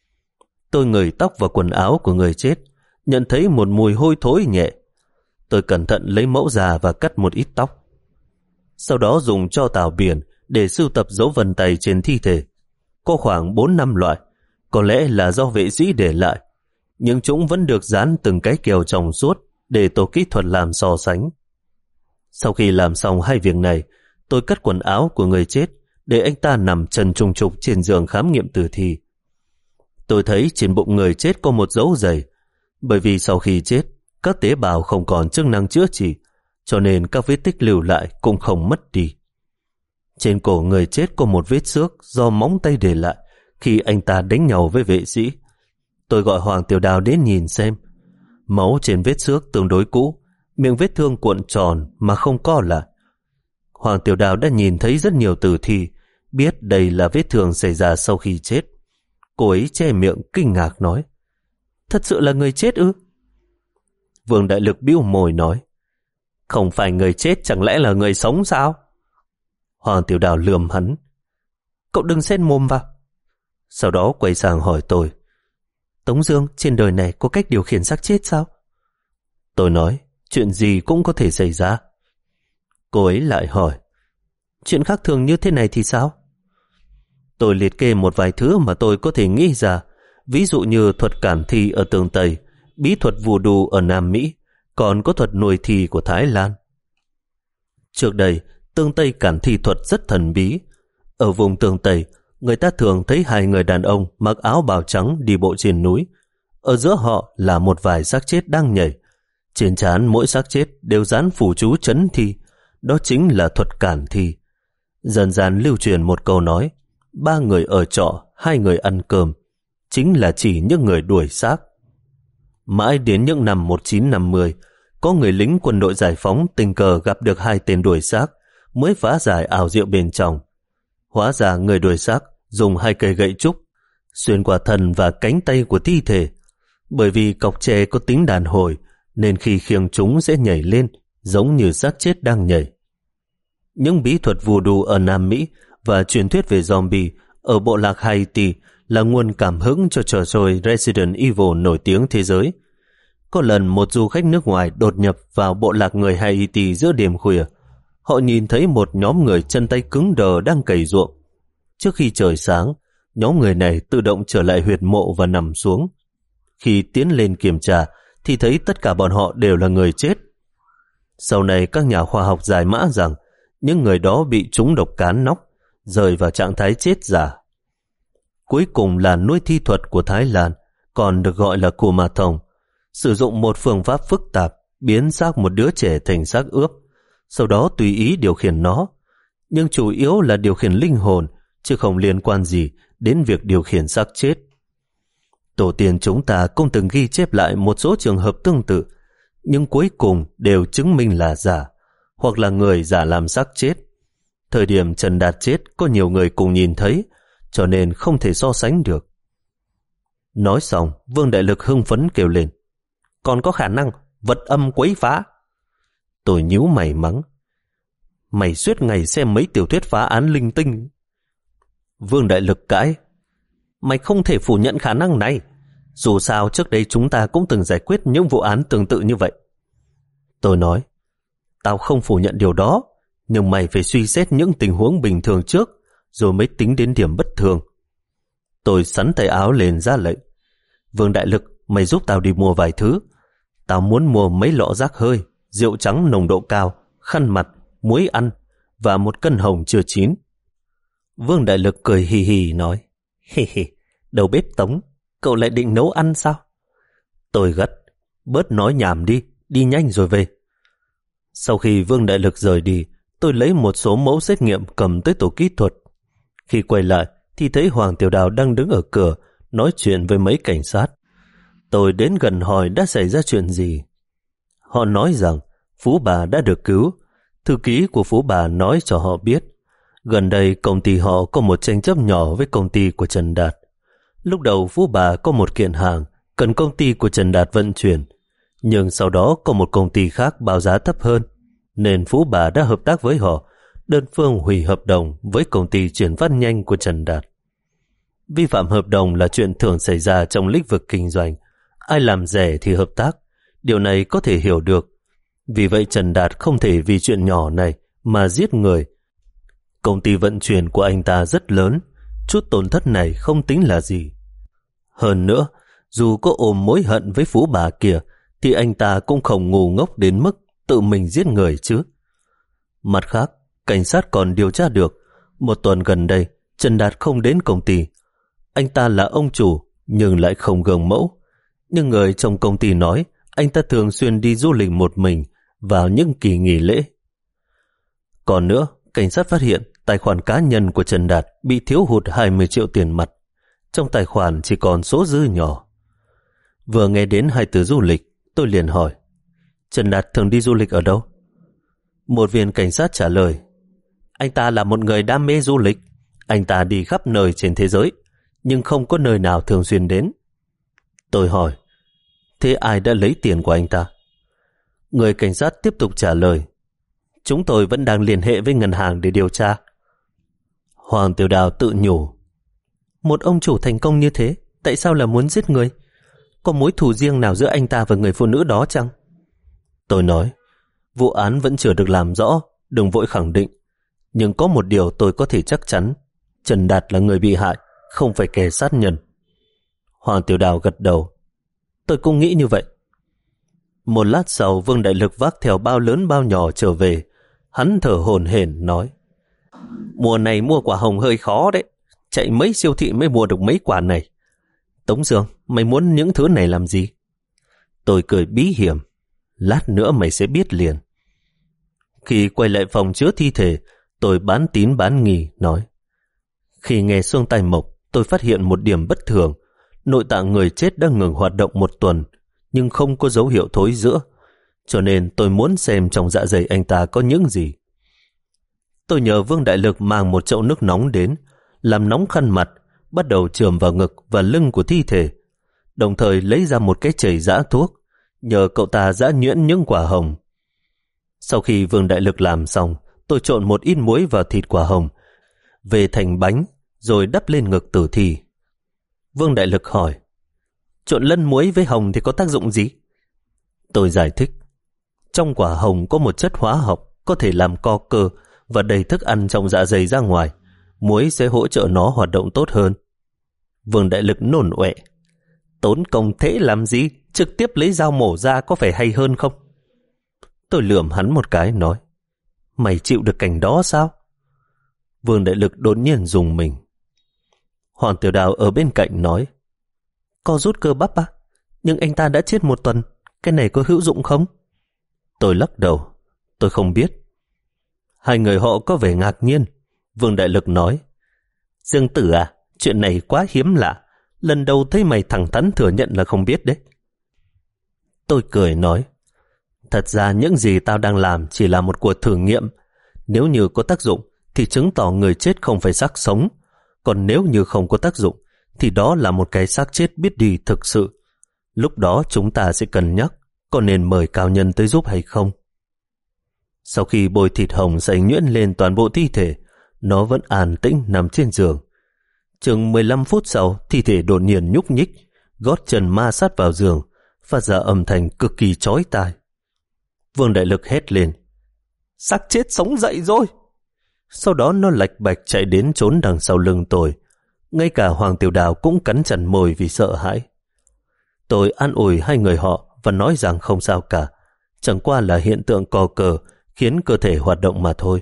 Tôi ngửi tóc và quần áo của người chết, nhận thấy một mùi hôi thối nhẹ. Tôi cẩn thận lấy mẫu già và cắt một ít tóc. Sau đó dùng tro tảo biển để sưu tập dấu vân tay trên thi thể. Có khoảng bốn năm loại, có lẽ là do vệ sĩ để lại, nhưng chúng vẫn được dán từng cái kèo trong suốt để tổ kỹ thuật làm so sánh. Sau khi làm xong hai việc này, tôi cắt quần áo của người chết để anh ta nằm trần trùng trục trên giường khám nghiệm tử thi. Tôi thấy trên bụng người chết có một dấu giày, bởi vì sau khi chết, các tế bào không còn chức năng chữa trị, cho nên các vết tích lưu lại cũng không mất đi. Trên cổ người chết có một vết xước do móng tay để lại khi anh ta đánh nhau với vệ sĩ. Tôi gọi Hoàng Tiểu Đào đến nhìn xem. Máu trên vết xước tương đối cũ, miệng vết thương cuộn tròn mà không co lại. Hoàng Tiểu Đào đã nhìn thấy rất nhiều tử thi, biết đây là vết thương xảy ra sau khi chết. Cô ấy che miệng kinh ngạc nói: Thật sự là người chết ư? Vương Đại Lực bĩu môi nói: Không phải người chết chẳng lẽ là người sống sao? Hoàng Tiểu Đào lườm hắn: Cậu đừng xen mồm vào. Sau đó quay sang hỏi tôi: Tống Dương, trên đời này có cách điều khiển xác chết sao? Tôi nói: Chuyện gì cũng có thể xảy ra. Cô ấy lại hỏi: Chuyện khác thường như thế này thì sao? Tôi liệt kê một vài thứ mà tôi có thể nghĩ ra, ví dụ như thuật cản thi ở tường Tây, bí thuật voodoo ở Nam Mỹ, còn có thuật nuôi thi của Thái Lan. Trước đây, tường Tây cản thi thuật rất thần bí. Ở vùng tường Tây, người ta thường thấy hai người đàn ông mặc áo bào trắng đi bộ trên núi. Ở giữa họ là một vài xác chết đang nhảy. Trên trán mỗi xác chết đều dán phù chú trấn thi. Đó chính là thuật cản thi. Dần dần lưu truyền một câu nói: ba người ở trọ, hai người ăn cơm, chính là chỉ những người đuổi xác. Mãi đến những năm một nghìn chín trăm năm mươi, có người lính quân đội giải phóng tình cờ gặp được hai tên đuổi xác, mới phá giải ảo diệu bên trong. Hóa ra người đuổi xác dùng hai cây gậy trúc xuyên qua thân và cánh tay của thi thể. Bởi vì cọc tre có tính đàn hồi, nên khi khiêng chúng sẽ nhảy lên giống như xác chết đang nhảy. Những bí thuật voodoo ở Nam Mỹ và truyền thuyết về zombie ở bộ lạc Haiti là nguồn cảm hứng cho trò chơi Resident Evil nổi tiếng thế giới. Có lần một du khách nước ngoài đột nhập vào bộ lạc người Haiti giữa đêm khuya. Họ nhìn thấy một nhóm người chân tay cứng đờ đang cày ruộng. Trước khi trời sáng, Nhóm người này tự động trở lại huyệt mộ và nằm xuống. Khi tiến lên kiểm tra thì thấy tất cả bọn họ đều là người chết. Sau này các nhà khoa học giải mã rằng những người đó bị trúng độc cán nóc, rơi vào trạng thái chết giả. Cuối cùng là nuôi thi thuật của Thái Lan, còn được gọi là Kumathong, sử dụng một phương pháp phức tạp biến xác một đứa trẻ thành xác ướp, sau đó tùy ý điều khiển nó, nhưng chủ yếu là điều khiển linh hồn, chứ không liên quan gì đến việc điều khiển xác chết. Tổ tiên chúng ta cũng từng ghi chép lại một số trường hợp tương tự, nhưng cuối cùng đều chứng minh là giả, hoặc là người giả làm xác chết. Thời điểm Trần Đạt chết có nhiều người cùng nhìn thấy, cho nên không thể so sánh được. Nói xong, Vương Đại Lực hưng phấn kêu lên: còn có khả năng vật âm quấy phá. Tôi nhíu mày mắng: mày suốt ngày xem mấy tiểu thuyết phá án linh tinh. Vương Đại Lực cãi: mày không thể phủ nhận khả năng này. Dù sao trước đây chúng ta cũng từng giải quyết những vụ án tương tự như vậy. Tôi nói: tao không phủ nhận điều đó, nhưng mày phải suy xét những tình huống bình thường trước, rồi mới tính đến điểm bất thường. Tôi xắn tay áo lên ra lệnh: Vương Đại Lực, mày giúp tao đi mua vài thứ. Tao muốn mua mấy lọ rác hơi, rượu trắng nồng độ cao, khăn mặt, muối ăn và một cân hồng chưa chín. Vương Đại Lực cười hì hì nói: hì hì, đầu bếp Tống, cậu lại định nấu ăn sao? Tôi gắt: bớt nói nhảm đi, đi nhanh rồi về. Sau khi Vương Đại Lực rời đi, tôi lấy một số mẫu xét nghiệm cầm tới tổ kỹ thuật. Khi quay lại thì thấy Hoàng Tiểu Đào đang đứng ở cửa nói chuyện với mấy cảnh sát. Tôi đến gần hỏi đã xảy ra chuyện gì. Họ nói rằng Phú Bà đã được cứu. Thư ký của Phú Bà nói cho họ biết gần đây công ty họ có một tranh chấp nhỏ với công ty của Trần Đạt. Lúc đầu Phú Bà có một kiện hàng cần công ty của Trần Đạt vận chuyển, nhưng sau đó có một công ty khác báo giá thấp hơn, nên Phú Bà đã hợp tác với họ, đơn phương hủy hợp đồng với công ty chuyển phát nhanh của Trần Đạt. Vi phạm hợp đồng là chuyện thường xảy ra trong lĩnh vực kinh doanh. Ai làm rẻ thì hợp tác, điều này có thể hiểu được. Vì vậy Trần Đạt không thể vì chuyện nhỏ này mà giết người. Công ty vận chuyển của anh ta rất lớn, chút tổn thất này không tính là gì. Hơn nữa, dù có ôm mối hận với Phú Bà kia, thì anh ta cũng không ngu ngốc đến mức tự mình giết người chứ. Mặt khác, cảnh sát còn điều tra được, một tuần gần đây, Trần Đạt không đến công ty. Anh ta là ông chủ, nhưng lại không gương mẫu. Nhưng người trong công ty nói, anh ta thường xuyên đi du lịch một mình vào những kỳ nghỉ lễ. Còn nữa, cảnh sát phát hiện tài khoản cá nhân của Trần Đạt bị thiếu hụt hai mươi triệu tiền mặt. Trong tài khoản chỉ còn số dư nhỏ. Vừa nghe đến hai từ du lịch, tôi liền hỏi: Trần Đạt thường đi du lịch ở đâu? Một viên cảnh sát trả lời: anh ta là một người đam mê du lịch. Anh ta đi khắp nơi trên thế giới, nhưng không có nơi nào thường xuyên đến. Tôi hỏi: thế ai đã lấy tiền của anh ta? Người cảnh sát tiếp tục trả lời: chúng tôi vẫn đang liên hệ với ngân hàng để điều tra. Hoàng Tiểu Đào tự nhủ: một ông chủ thành công như thế, tại sao là muốn giết người? Có mối thù riêng nào giữa anh ta và người phụ nữ đó chăng? Tôi nói: vụ án vẫn chưa được làm rõ, đừng vội khẳng định. Nhưng có một điều tôi có thể chắc chắn, Trần Đạt là người bị hại, không phải kẻ sát nhân. Hoàng Tiểu Đào gật đầu: tôi cũng nghĩ như vậy. Một lát sau, Vương Đại Lực vác theo bao lớn bao nhỏ trở về. Hắn thở hổn hển nói: mùa này mua quả hồng hơi khó đấy, chạy mấy siêu thị mới mua được mấy quả này. Tống Dương, mày muốn những thứ này làm gì? Tôi cười bí hiểm: lát nữa mày sẽ biết liền. Khi quay lại phòng chứa thi thể, tôi bán tín bán nghi nói: khi nghe xương tay mộc, tôi phát hiện một điểm bất thường. Nội tạng người chết đã ngừng hoạt động một tuần, nhưng không có dấu hiệu thối rữa, cho nên tôi muốn xem trong dạ dày anh ta có những gì. Tôi nhờ Vương Đại Lực mang một chậu nước nóng đến, làm nóng khăn mặt, bắt đầu chườm vào ngực và lưng của thi thể, đồng thời lấy ra một cái chày giã thuốc, nhờ cậu ta giã nhuyễn những quả hồng. Sau khi Vương Đại Lực làm xong, tôi trộn một ít muối vào thịt quả hồng, về thành bánh, rồi đắp lên ngực tử thi. Vương Đại Lực hỏi: trộn lẫn muối với hồng thì có tác dụng gì? Tôi giải thích: trong quả hồng có một chất hóa học có thể làm co cơ và đẩy thức ăn trong dạ dày ra ngoài. Muối sẽ hỗ trợ nó hoạt động tốt hơn. Vương Đại Lực nôn ọe. Tốn công thế làm gì, trực tiếp lấy dao mổ ra có phải hay hơn không? Tôi lườm hắn một cái nói, mày chịu được cảnh đó sao? Vương Đại Lực đột nhiên dùng mình. Hoàng Tiểu Đào ở bên cạnh nói, co rút cơ bắp à? Nhưng anh ta đã chết một tuần, cái này có hữu dụng không? Tôi lắc đầu, tôi không biết. Hai người họ có vẻ ngạc nhiên. Vương Đại Lực nói, Dương Tử à, chuyện này quá hiếm lạ. Lần đầu thấy mày thẳng thắn thừa nhận là không biết đấy. Tôi cười nói, thật ra những gì tao đang làm chỉ là một cuộc thử nghiệm. Nếu như có tác dụng thì chứng tỏ người chết không phải xác sống. Còn nếu như không có tác dụng thì đó là một cái xác chết biết đi thực sự. Lúc đó chúng ta sẽ cân nhắc có nên mời cao nhân tới giúp hay không. Sau khi bôi thịt hồng sấy nhuyễn lên toàn bộ thi thể, nó vẫn an tĩnh nằm trên giường. Chừng mười lăm phút sau, thi thể đột nhiên nhúc nhích, gót chân ma sát vào giường, phát ra âm thanh cực kỳ chói tai. Vương Đại Lực hét lên, xác chết sống dậy rồi. Sau đó nó lạch bạch chạy đến trốn đằng sau lưng tôi. Ngay cả Hoàng Tiểu Đào cũng cắn chặt môi vì sợ hãi. Tôi an ủi hai người họ và nói rằng không sao cả, chẳng qua là hiện tượng co cờ khiến cơ thể hoạt động mà thôi.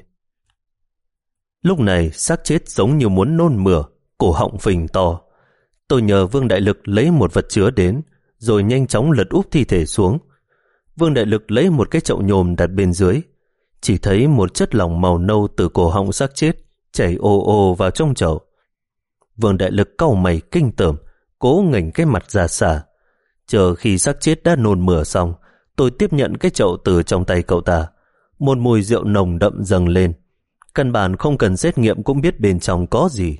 Lúc này xác chết giống như muốn nôn mửa, cổ họng phình to. Tôi nhờ Vương Đại Lực lấy một vật chứa đến, rồi nhanh chóng lật úp thi thể xuống. Vương Đại Lực lấy một cái chậu nhôm đặt bên dưới, chỉ thấy một chất lỏng màu nâu từ cổ họng xác chết chảy ồ ồ vào trong chậu. Vương Đại Lực cau mày kinh tởm, cố nghềnh cái mặt ra xả. Chờ khi xác chết đã nôn mửa xong, tôi tiếp nhận cái chậu từ trong tay cậu ta. Một mùi rượu nồng đậm dâng lên, căn bản không cần xét nghiệm cũng biết bên trong có gì.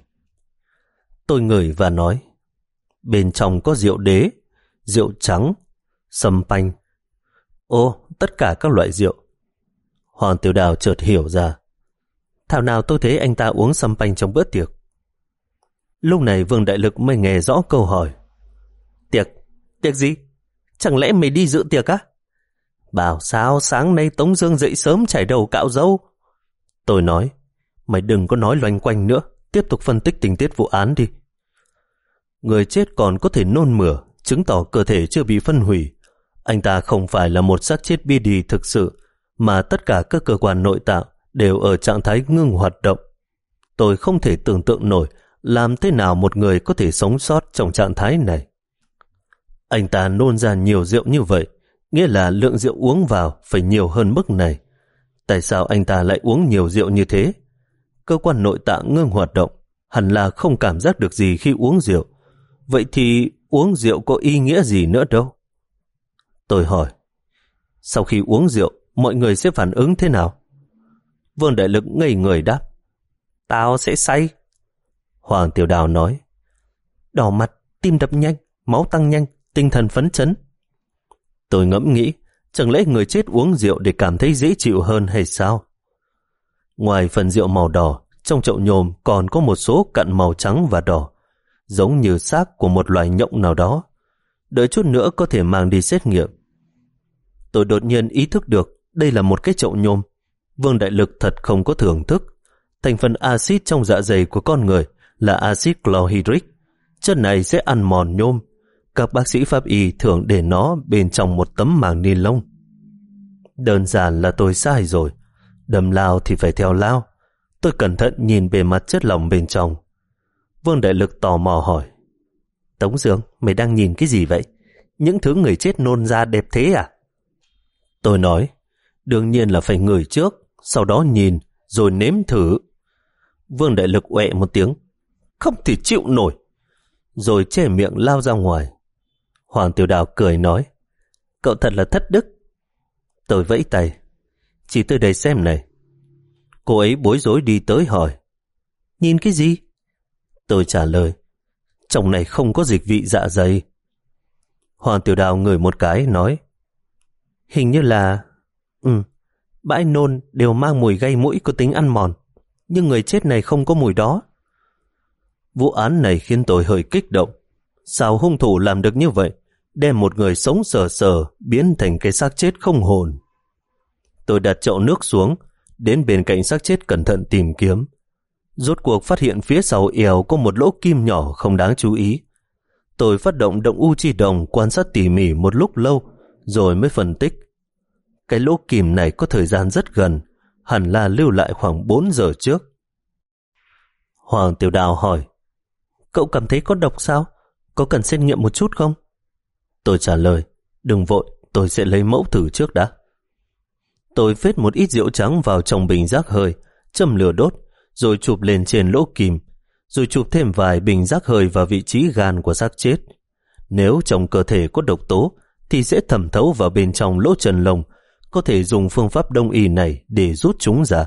Tôi ngửi và nói, bên trong có rượu đế, rượu trắng, sâm panh. Ô, tất cả các loại rượu. Hoàng Tiểu Đào chợt hiểu ra. Thảo nào tôi thấy anh ta uống sâm panh trong bữa tiệc. Lúc này Vương Đại Lực mới nghe rõ câu hỏi. Tiệc? Tiệc gì? Chẳng lẽ mày đi dự tiệc á? Bảo sao sáng nay Tống Dương dậy sớm chải đầu cạo râu. Tôi nói, mày đừng có nói loanh quanh nữa, tiếp tục phân tích tình tiết vụ án đi. Người chết còn có thể nôn mửa, chứng tỏ cơ thể chưa bị phân hủy. Anh ta không phải là một xác chết bi đì thực sự, mà tất cả các cơ quan nội tạng đều ở trạng thái ngưng hoạt động. Tôi không thể tưởng tượng nổi làm thế nào một người có thể sống sót trong trạng thái này. Anh ta nôn ra nhiều rượu như vậy, nghĩa là lượng rượu uống vào phải nhiều hơn mức này. Tại sao anh ta lại uống nhiều rượu như thế? Cơ quan nội tạng ngưng hoạt động, hẳn là không cảm giác được gì khi uống rượu. Vậy thì uống rượu có ý nghĩa gì nữa đâu? Tôi hỏi, sau khi uống rượu, mọi người sẽ phản ứng thế nào? Vương Đại Lực ngây người đáp, tao sẽ say. Hoàng Tiểu Đào nói, đỏ mặt, tim đập nhanh, máu tăng nhanh, tinh thần phấn chấn. Tôi ngẫm nghĩ, chẳng lẽ người chết uống rượu để cảm thấy dễ chịu hơn hay sao? Ngoài phần rượu màu đỏ, trong chậu nhôm còn có một số cặn màu trắng và đỏ, giống như xác của một loài nhộng nào đó. Đợi chút nữa có thể mang đi xét nghiệm. Tôi đột nhiên ý thức được đây là một cái chậu nhôm. Vương Đại Lực thật không có thưởng thức. Thành phần axit trong dạ dày của con người là axit chlorhydric. Chất này sẽ ăn mòn nhôm. Các bác sĩ pháp y thường để nó bên trong một tấm màng ni lông. Đơn giản là tôi sai rồi. Đâm lao thì phải theo lao. Tôi cẩn thận nhìn bề mặt chất lỏng bên trong. Vương Đại Lực tò mò hỏi, Tống Dương, mày đang nhìn cái gì vậy? Những thứ người chết nôn ra đẹp thế à? Tôi nói, đương nhiên là phải ngửi trước, sau đó nhìn, rồi nếm thử. Vương Đại Lực uệ một tiếng, không thể chịu nổi, rồi che miệng lao ra ngoài. Hoàng Tiểu Đào cười nói, cậu thật là thất đức. Tôi vẫy tay, chỉ tới đây xem này. Cô ấy bối rối đi tới hỏi, nhìn cái gì? Tôi trả lời, trong này không có dịch vị dạ dày. Hoàng Tiểu Đào ngửi một cái nói, hình như là Ừ, bãi nôn đều mang mùi gây mũi có tính ăn mòn, nhưng người chết này không có mùi đó. Vụ án này khiến tôi hơi kích động. Sao hung thủ làm được như vậy, đem một người sống sờ sờ biến thành cái xác chết không hồn? Tôi đặt chậu nước xuống, đến bên cạnh xác chết cẩn thận tìm kiếm. Rốt cuộc phát hiện phía sau eo có một lỗ kim nhỏ không đáng chú ý. Tôi phát động động u chi đồng quan sát tỉ mỉ một lúc lâu, rồi mới phân tích. Cái lỗ kim này có thời gian rất gần, hẳn là lưu lại khoảng bốn giờ trước. Hoàng Tiểu Đào hỏi, cậu cảm thấy có độc sao? Có cần xét nghiệm một chút không? Tôi trả lời, đừng vội, tôi sẽ lấy mẫu thử trước đã. Tôi phết một ít rượu trắng vào trong bình rác hơi, châm lửa đốt, rồi chụp lên trên lỗ kim, rồi chụp thêm vài bình rác hơi vào vị trí gan của xác chết. Nếu trong cơ thể có độc tố, thì sẽ thẩm thấu vào bên trong lỗ chân lông, có thể dùng phương pháp đông y này để rút chúng ra.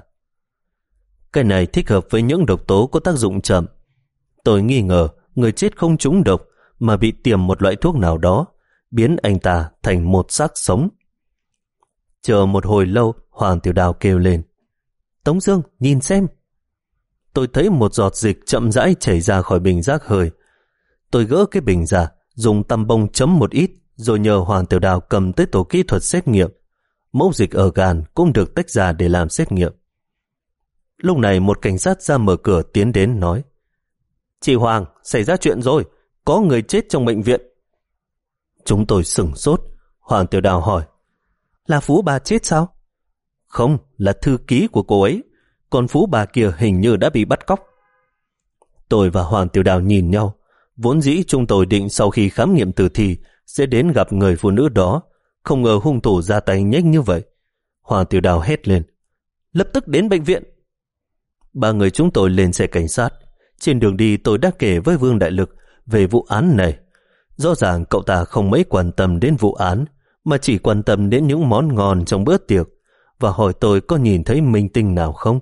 Cái này thích hợp với những độc tố có tác dụng chậm. Tôi nghi ngờ người chết không trúng độc mà bị tiêm một loại thuốc nào đó, biến anh ta thành một xác sống. Chờ một hồi lâu, Hoàng Tiểu Đào kêu lên, Tống Dương, nhìn xem. Tôi thấy một giọt dịch chậm rãi chảy ra khỏi bình rác hơi. Tôi gỡ cái bình ra, dùng tăm bông chấm một ít, rồi nhờ Hoàng Tiểu Đào cầm tới tổ kỹ thuật xét nghiệm. Mẫu dịch ở gan cũng được tách ra để làm xét nghiệm. Lúc này một cảnh sát ra mở cửa tiến đến nói, chị Hoàng, xảy ra chuyện rồi, có người chết trong bệnh viện. Chúng tôi sửng sốt. Hoàng Tiểu Đào hỏi, là Phú bà chết sao? Không, là thư ký của cô ấy, còn Phú bà kia hình như đã bị bắt cóc. Tôi và Hoàng Tiểu Đào nhìn nhau. Vốn dĩ chúng tôi định sau khi khám nghiệm tử thi sẽ đến gặp người phụ nữ đó, không ngờ hung thủ ra tay nhanh như vậy. Hoàng Tiểu Đào hét lên, lập tức đến bệnh viện. Ba người chúng tôi lên xe cảnh sát. Trên đường đi tôi đã kể với Vương Đại Lực về vụ án này. Rõ ràng cậu ta không mấy quan tâm đến vụ án, mà chỉ quan tâm đến những món ngon trong bữa tiệc, và hỏi tôi có nhìn thấy minh tinh nào không.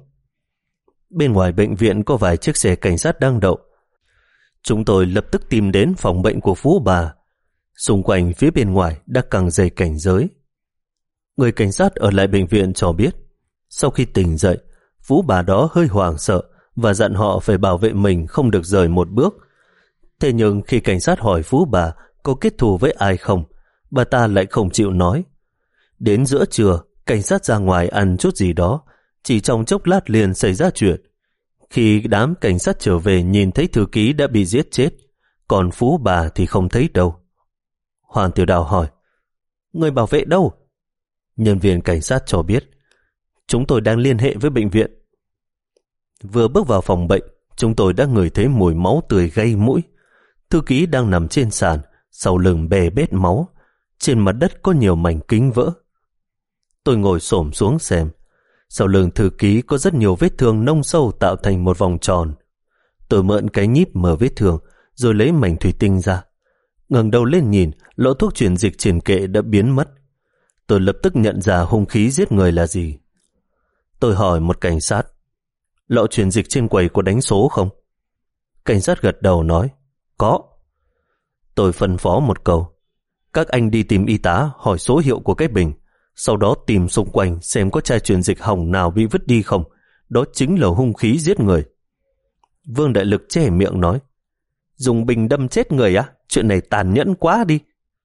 Bên ngoài bệnh viện có vài chiếc xe cảnh sát đang đậu. Chúng tôi lập tức tìm đến phòng bệnh của Phú bà. Xung quanh phía bên ngoài đã căng dây cảnh giới. Người cảnh sát ở lại bệnh viện cho biết, sau khi tỉnh dậy, Phú bà đó hơi hoảng sợ và dặn họ phải bảo vệ mình không được rời một bước. Thế nhưng khi cảnh sát hỏi Phú bà có kết thù với ai không, bà ta lại không chịu nói. Đến giữa trưa, cảnh sát ra ngoài ăn chút gì đó, chỉ trong chốc lát liền xảy ra chuyện. Khi đám cảnh sát trở về nhìn thấy thư ký đã bị giết chết, còn Phú bà thì không thấy đâu. Hoàng Tiểu Đào hỏi, người bảo vệ đâu? Nhân viên cảnh sát cho biết, chúng tôi đang liên hệ với bệnh viện. Vừa bước vào phòng bệnh, chúng tôi đã ngửi thấy mùi máu tươi gây mũi. Thư ký đang nằm trên sàn, sau lưng bè bết máu. Trên mặt đất có nhiều mảnh kính vỡ. Tôi ngồi xổm xuống xem. Sau lưng thư ký có rất nhiều vết thương nông sâu tạo thành một vòng tròn. Tôi mượn cái nhíp mở vết thương, rồi lấy mảnh thủy tinh ra. Ngẩng đầu lên nhìn, lọ thuốc truyền dịch trên kệ đã biến mất. Tôi lập tức nhận ra hung khí giết người là gì. Tôi hỏi một cảnh sát, lọ truyền dịch trên quầy có đánh số không? Cảnh sát gật đầu nói, có. Tôi phân phó một câu, các anh đi tìm y tá hỏi số hiệu của cái bình, sau đó tìm xung quanh xem có chai truyền dịch hỏng nào bị vứt đi không. Đó chính là hung khí giết người. Vương Đại Lực che miệng nói, dùng bình đâm chết người á? Chuyện này tàn nhẫn quá đi.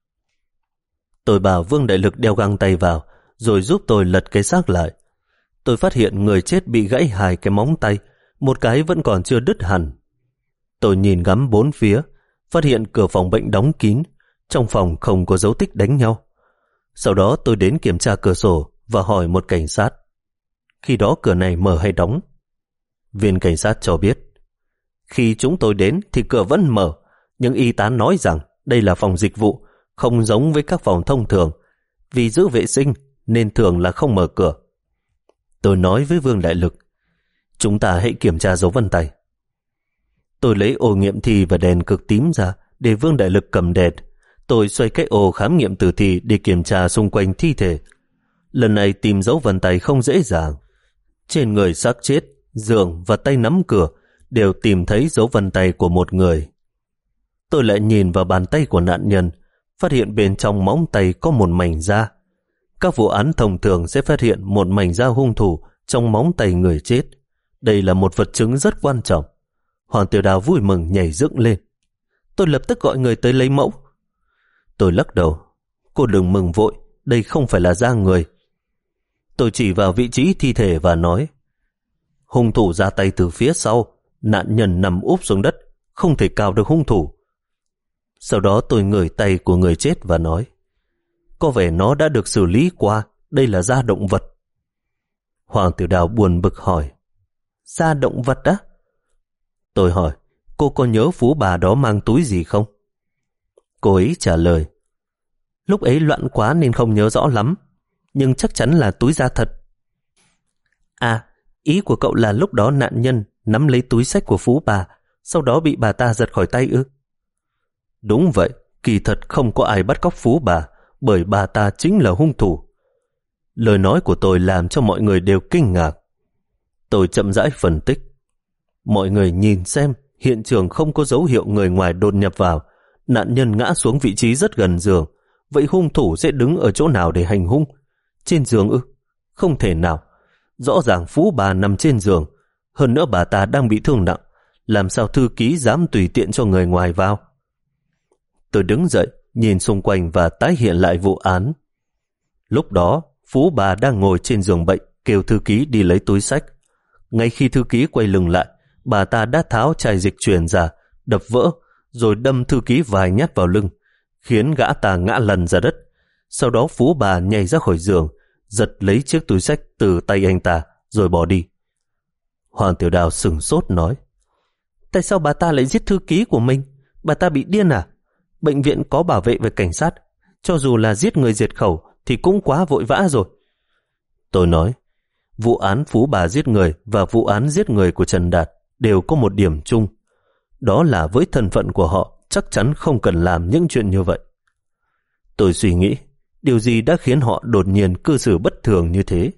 Tôi bảo Vương Đại Lực đeo găng tay vào, rồi giúp tôi lật cái xác lại. Tôi phát hiện người chết bị gãy hai cái móng tay, một cái vẫn còn chưa đứt hẳn. Tôi nhìn ngắm bốn phía, phát hiện cửa phòng bệnh đóng kín, trong phòng không có dấu tích đánh nhau. Sau đó tôi đến kiểm tra cửa sổ và hỏi một cảnh sát, khi đó cửa này mở hay đóng? Viên cảnh sát cho biết, khi chúng tôi đến thì cửa vẫn mở, nhưng y tá nói rằng đây là phòng dịch vụ, không giống với các phòng thông thường. Vì giữ vệ sinh nên thường là không mở cửa. Tôi nói với Vương Đại Lực, chúng ta hãy kiểm tra dấu vân tay. Tôi lấy ô nghiệm thi và đèn cực tím ra để Vương Đại Lực cầm đèn. Tôi xoay cái ô khám nghiệm tử thi để kiểm tra xung quanh thi thể. Lần này tìm dấu vân tay không dễ dàng. Trên người xác chết, giường và tay nắm cửa đều tìm thấy dấu vân tay của một người. Tôi lại nhìn vào bàn tay của nạn nhân, phát hiện bên trong móng tay có một mảnh da. Các vụ án thông thường sẽ phát hiện một mảnh da hung thủ trong móng tay người chết. Đây là một vật chứng rất quan trọng. Hoàng Tiểu Đào vui mừng nhảy dựng lên. Tôi lập tức gọi người tới lấy mẫu. Tôi lắc đầu. Cô đừng mừng vội, đây không phải là da người. Tôi chỉ vào vị trí thi thể và nói, Hung thủ ra tay từ phía sau, nạn nhân nằm úp xuống đất, không thể cào được hung thủ. Sau đó tôi ngửi tay của người chết và nói, có vẻ nó đã được xử lý qua, đây là da động vật. Hoàng Tiểu Đào buồn bực hỏi, da động vật á? Tôi hỏi, cô có nhớ phú bà đó mang túi gì không? Cô ấy trả lời, lúc ấy loạn quá nên không nhớ rõ lắm, nhưng chắc chắn là túi da thật. À, ý của cậu là lúc đó nạn nhân nắm lấy túi xách của phú bà, sau đó bị bà ta giật khỏi tay ư? Đúng vậy, kỳ thật không có ai bắt cóc phú bà, bởi bà ta chính là hung thủ. Lời nói của tôi làm cho mọi người đều kinh ngạc. Tôi chậm rãi phân tích. Mọi người nhìn xem, hiện trường không có dấu hiệu người ngoài đột nhập vào, nạn nhân ngã xuống vị trí rất gần giường, vậy hung thủ sẽ đứng ở chỗ nào để hành hung? Trên giường ư? Không thể nào. Rõ ràng phú bà nằm trên giường, hơn nữa bà ta đang bị thương nặng, làm sao thư ký dám tùy tiện cho người ngoài vào? Tôi đứng dậy, nhìn xung quanh và tái hiện lại vụ án. Lúc đó, phú bà đang ngồi trên giường bệnh, kêu thư ký đi lấy túi xách. Ngay khi thư ký quay lưng lại, bà ta đã tháo chai dịch truyền ra, đập vỡ, rồi đâm thư ký vài nhát vào lưng, khiến gã ta ngã lăn ra đất. Sau đó phú bà nhảy ra khỏi giường, giật lấy chiếc túi xách từ tay anh ta, rồi bỏ đi. Hoàng Tiểu Đào sửng sốt nói, tại sao bà ta lại giết thư ký của mình? Bà ta bị điên à? Bệnh viện có bảo vệ và cảnh sát, cho dù là giết người diệt khẩu thì cũng quá vội vã rồi. Tôi nói, vụ án phú bà giết người và vụ án giết người của Trần Đạt đều có một điểm chung, đó là với thân phận của họ chắc chắn không cần làm những chuyện như vậy. Tôi suy nghĩ, điều gì đã khiến họ đột nhiên cư xử bất thường như thế?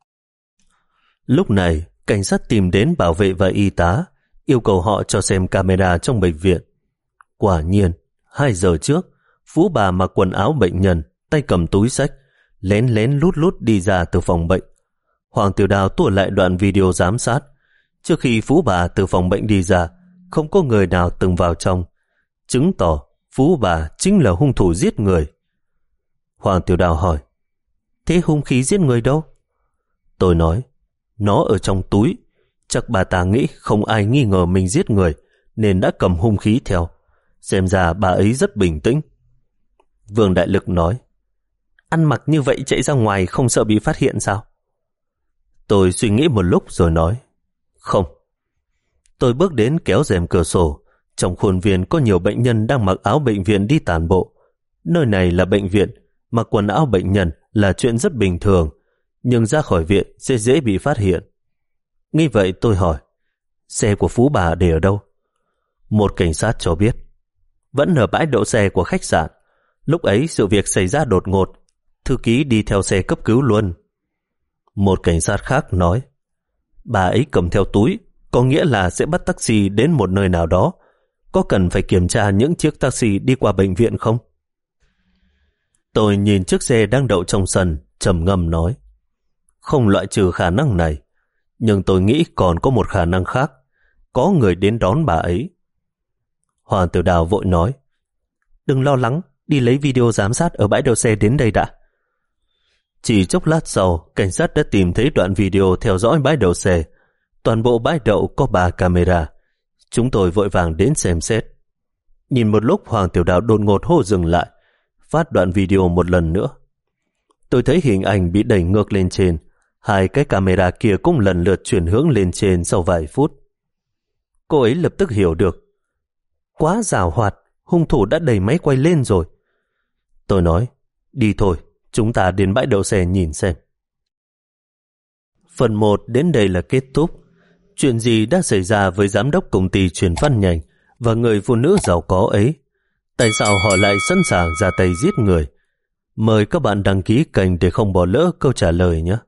Lúc này, cảnh sát tìm đến bảo vệ và y tá, yêu cầu họ cho xem camera trong bệnh viện. Quả nhiên, hai giờ trước, phú bà mặc quần áo bệnh nhân, tay cầm túi xách, lén lén lút lút đi ra từ phòng bệnh. Hoàng Tiểu Đào tua lại đoạn video giám sát. Trước khi phú bà từ phòng bệnh đi ra, không có người nào từng vào trong, chứng tỏ phú bà chính là hung thủ giết người. Hoàng Tiểu Đào hỏi, thế hung khí giết người đâu? Tôi nói, nó ở trong túi. Chắc bà ta nghĩ không ai nghi ngờ mình giết người, nên đã cầm hung khí theo. Xem ra bà ấy rất bình tĩnh. Vương Đại Lực nói, ăn mặc như vậy chạy ra ngoài không sợ bị phát hiện sao? Tôi suy nghĩ một lúc rồi nói, không. Tôi bước đến kéo rèm cửa sổ. Trong khuôn viên có nhiều bệnh nhân đang mặc áo bệnh viện đi tản bộ. Nơi này là bệnh viện, mặc quần áo bệnh nhân là chuyện rất bình thường, nhưng ra khỏi viện sẽ dễ bị phát hiện. Nghĩ vậy tôi hỏi, xe của phú bà để ở đâu? Một cảnh sát cho biết, vẫn ở bãi đậu xe của khách sạn. Lúc ấy sự việc xảy ra đột ngột, thư ký đi theo xe cấp cứu luôn. Một cảnh sát khác nói, bà ấy cầm theo túi, có nghĩa là sẽ bắt taxi đến một nơi nào đó. Có cần phải kiểm tra những chiếc taxi đi qua bệnh viện không? Tôi nhìn chiếc xe đang đậu trong sân, trầm ngâm nói, không loại trừ khả năng này, nhưng tôi nghĩ còn có một khả năng khác, có người đến đón bà ấy. Hoàng Tiểu Đào vội nói, đừng lo lắng, đi lấy video giám sát ở bãi đậu xe đến đây đã. Chỉ chốc lát sau, cảnh sát đã tìm thấy đoạn video theo dõi bãi đậu xe. Toàn bộ bãi đậu có ba camera. Chúng tôi vội vàng đến xem xét. Nhìn một lúc, Hoàng Tiểu Đào đột ngột hô dừng lại, phát đoạn video một lần nữa. Tôi thấy hình ảnh bị đẩy ngược lên trên, hai cái camera kia cũng lần lượt chuyển hướng lên trên sau vài phút. Cô ấy lập tức hiểu được. Quá giàu hoạt, hung thủ đã đẩy máy quay lên rồi. Tôi nói, đi thôi, chúng ta đến bãi đậu xe nhìn xem. Phần một đến đây là kết thúc. Chuyện gì đã xảy ra với giám đốc công ty truyền phát nhanh và người phụ nữ giàu có ấy? Tại sao họ lại sẵn sàng ra tay giết người? Mời các bạn đăng ký kênh để không bỏ lỡ câu trả lời nhé.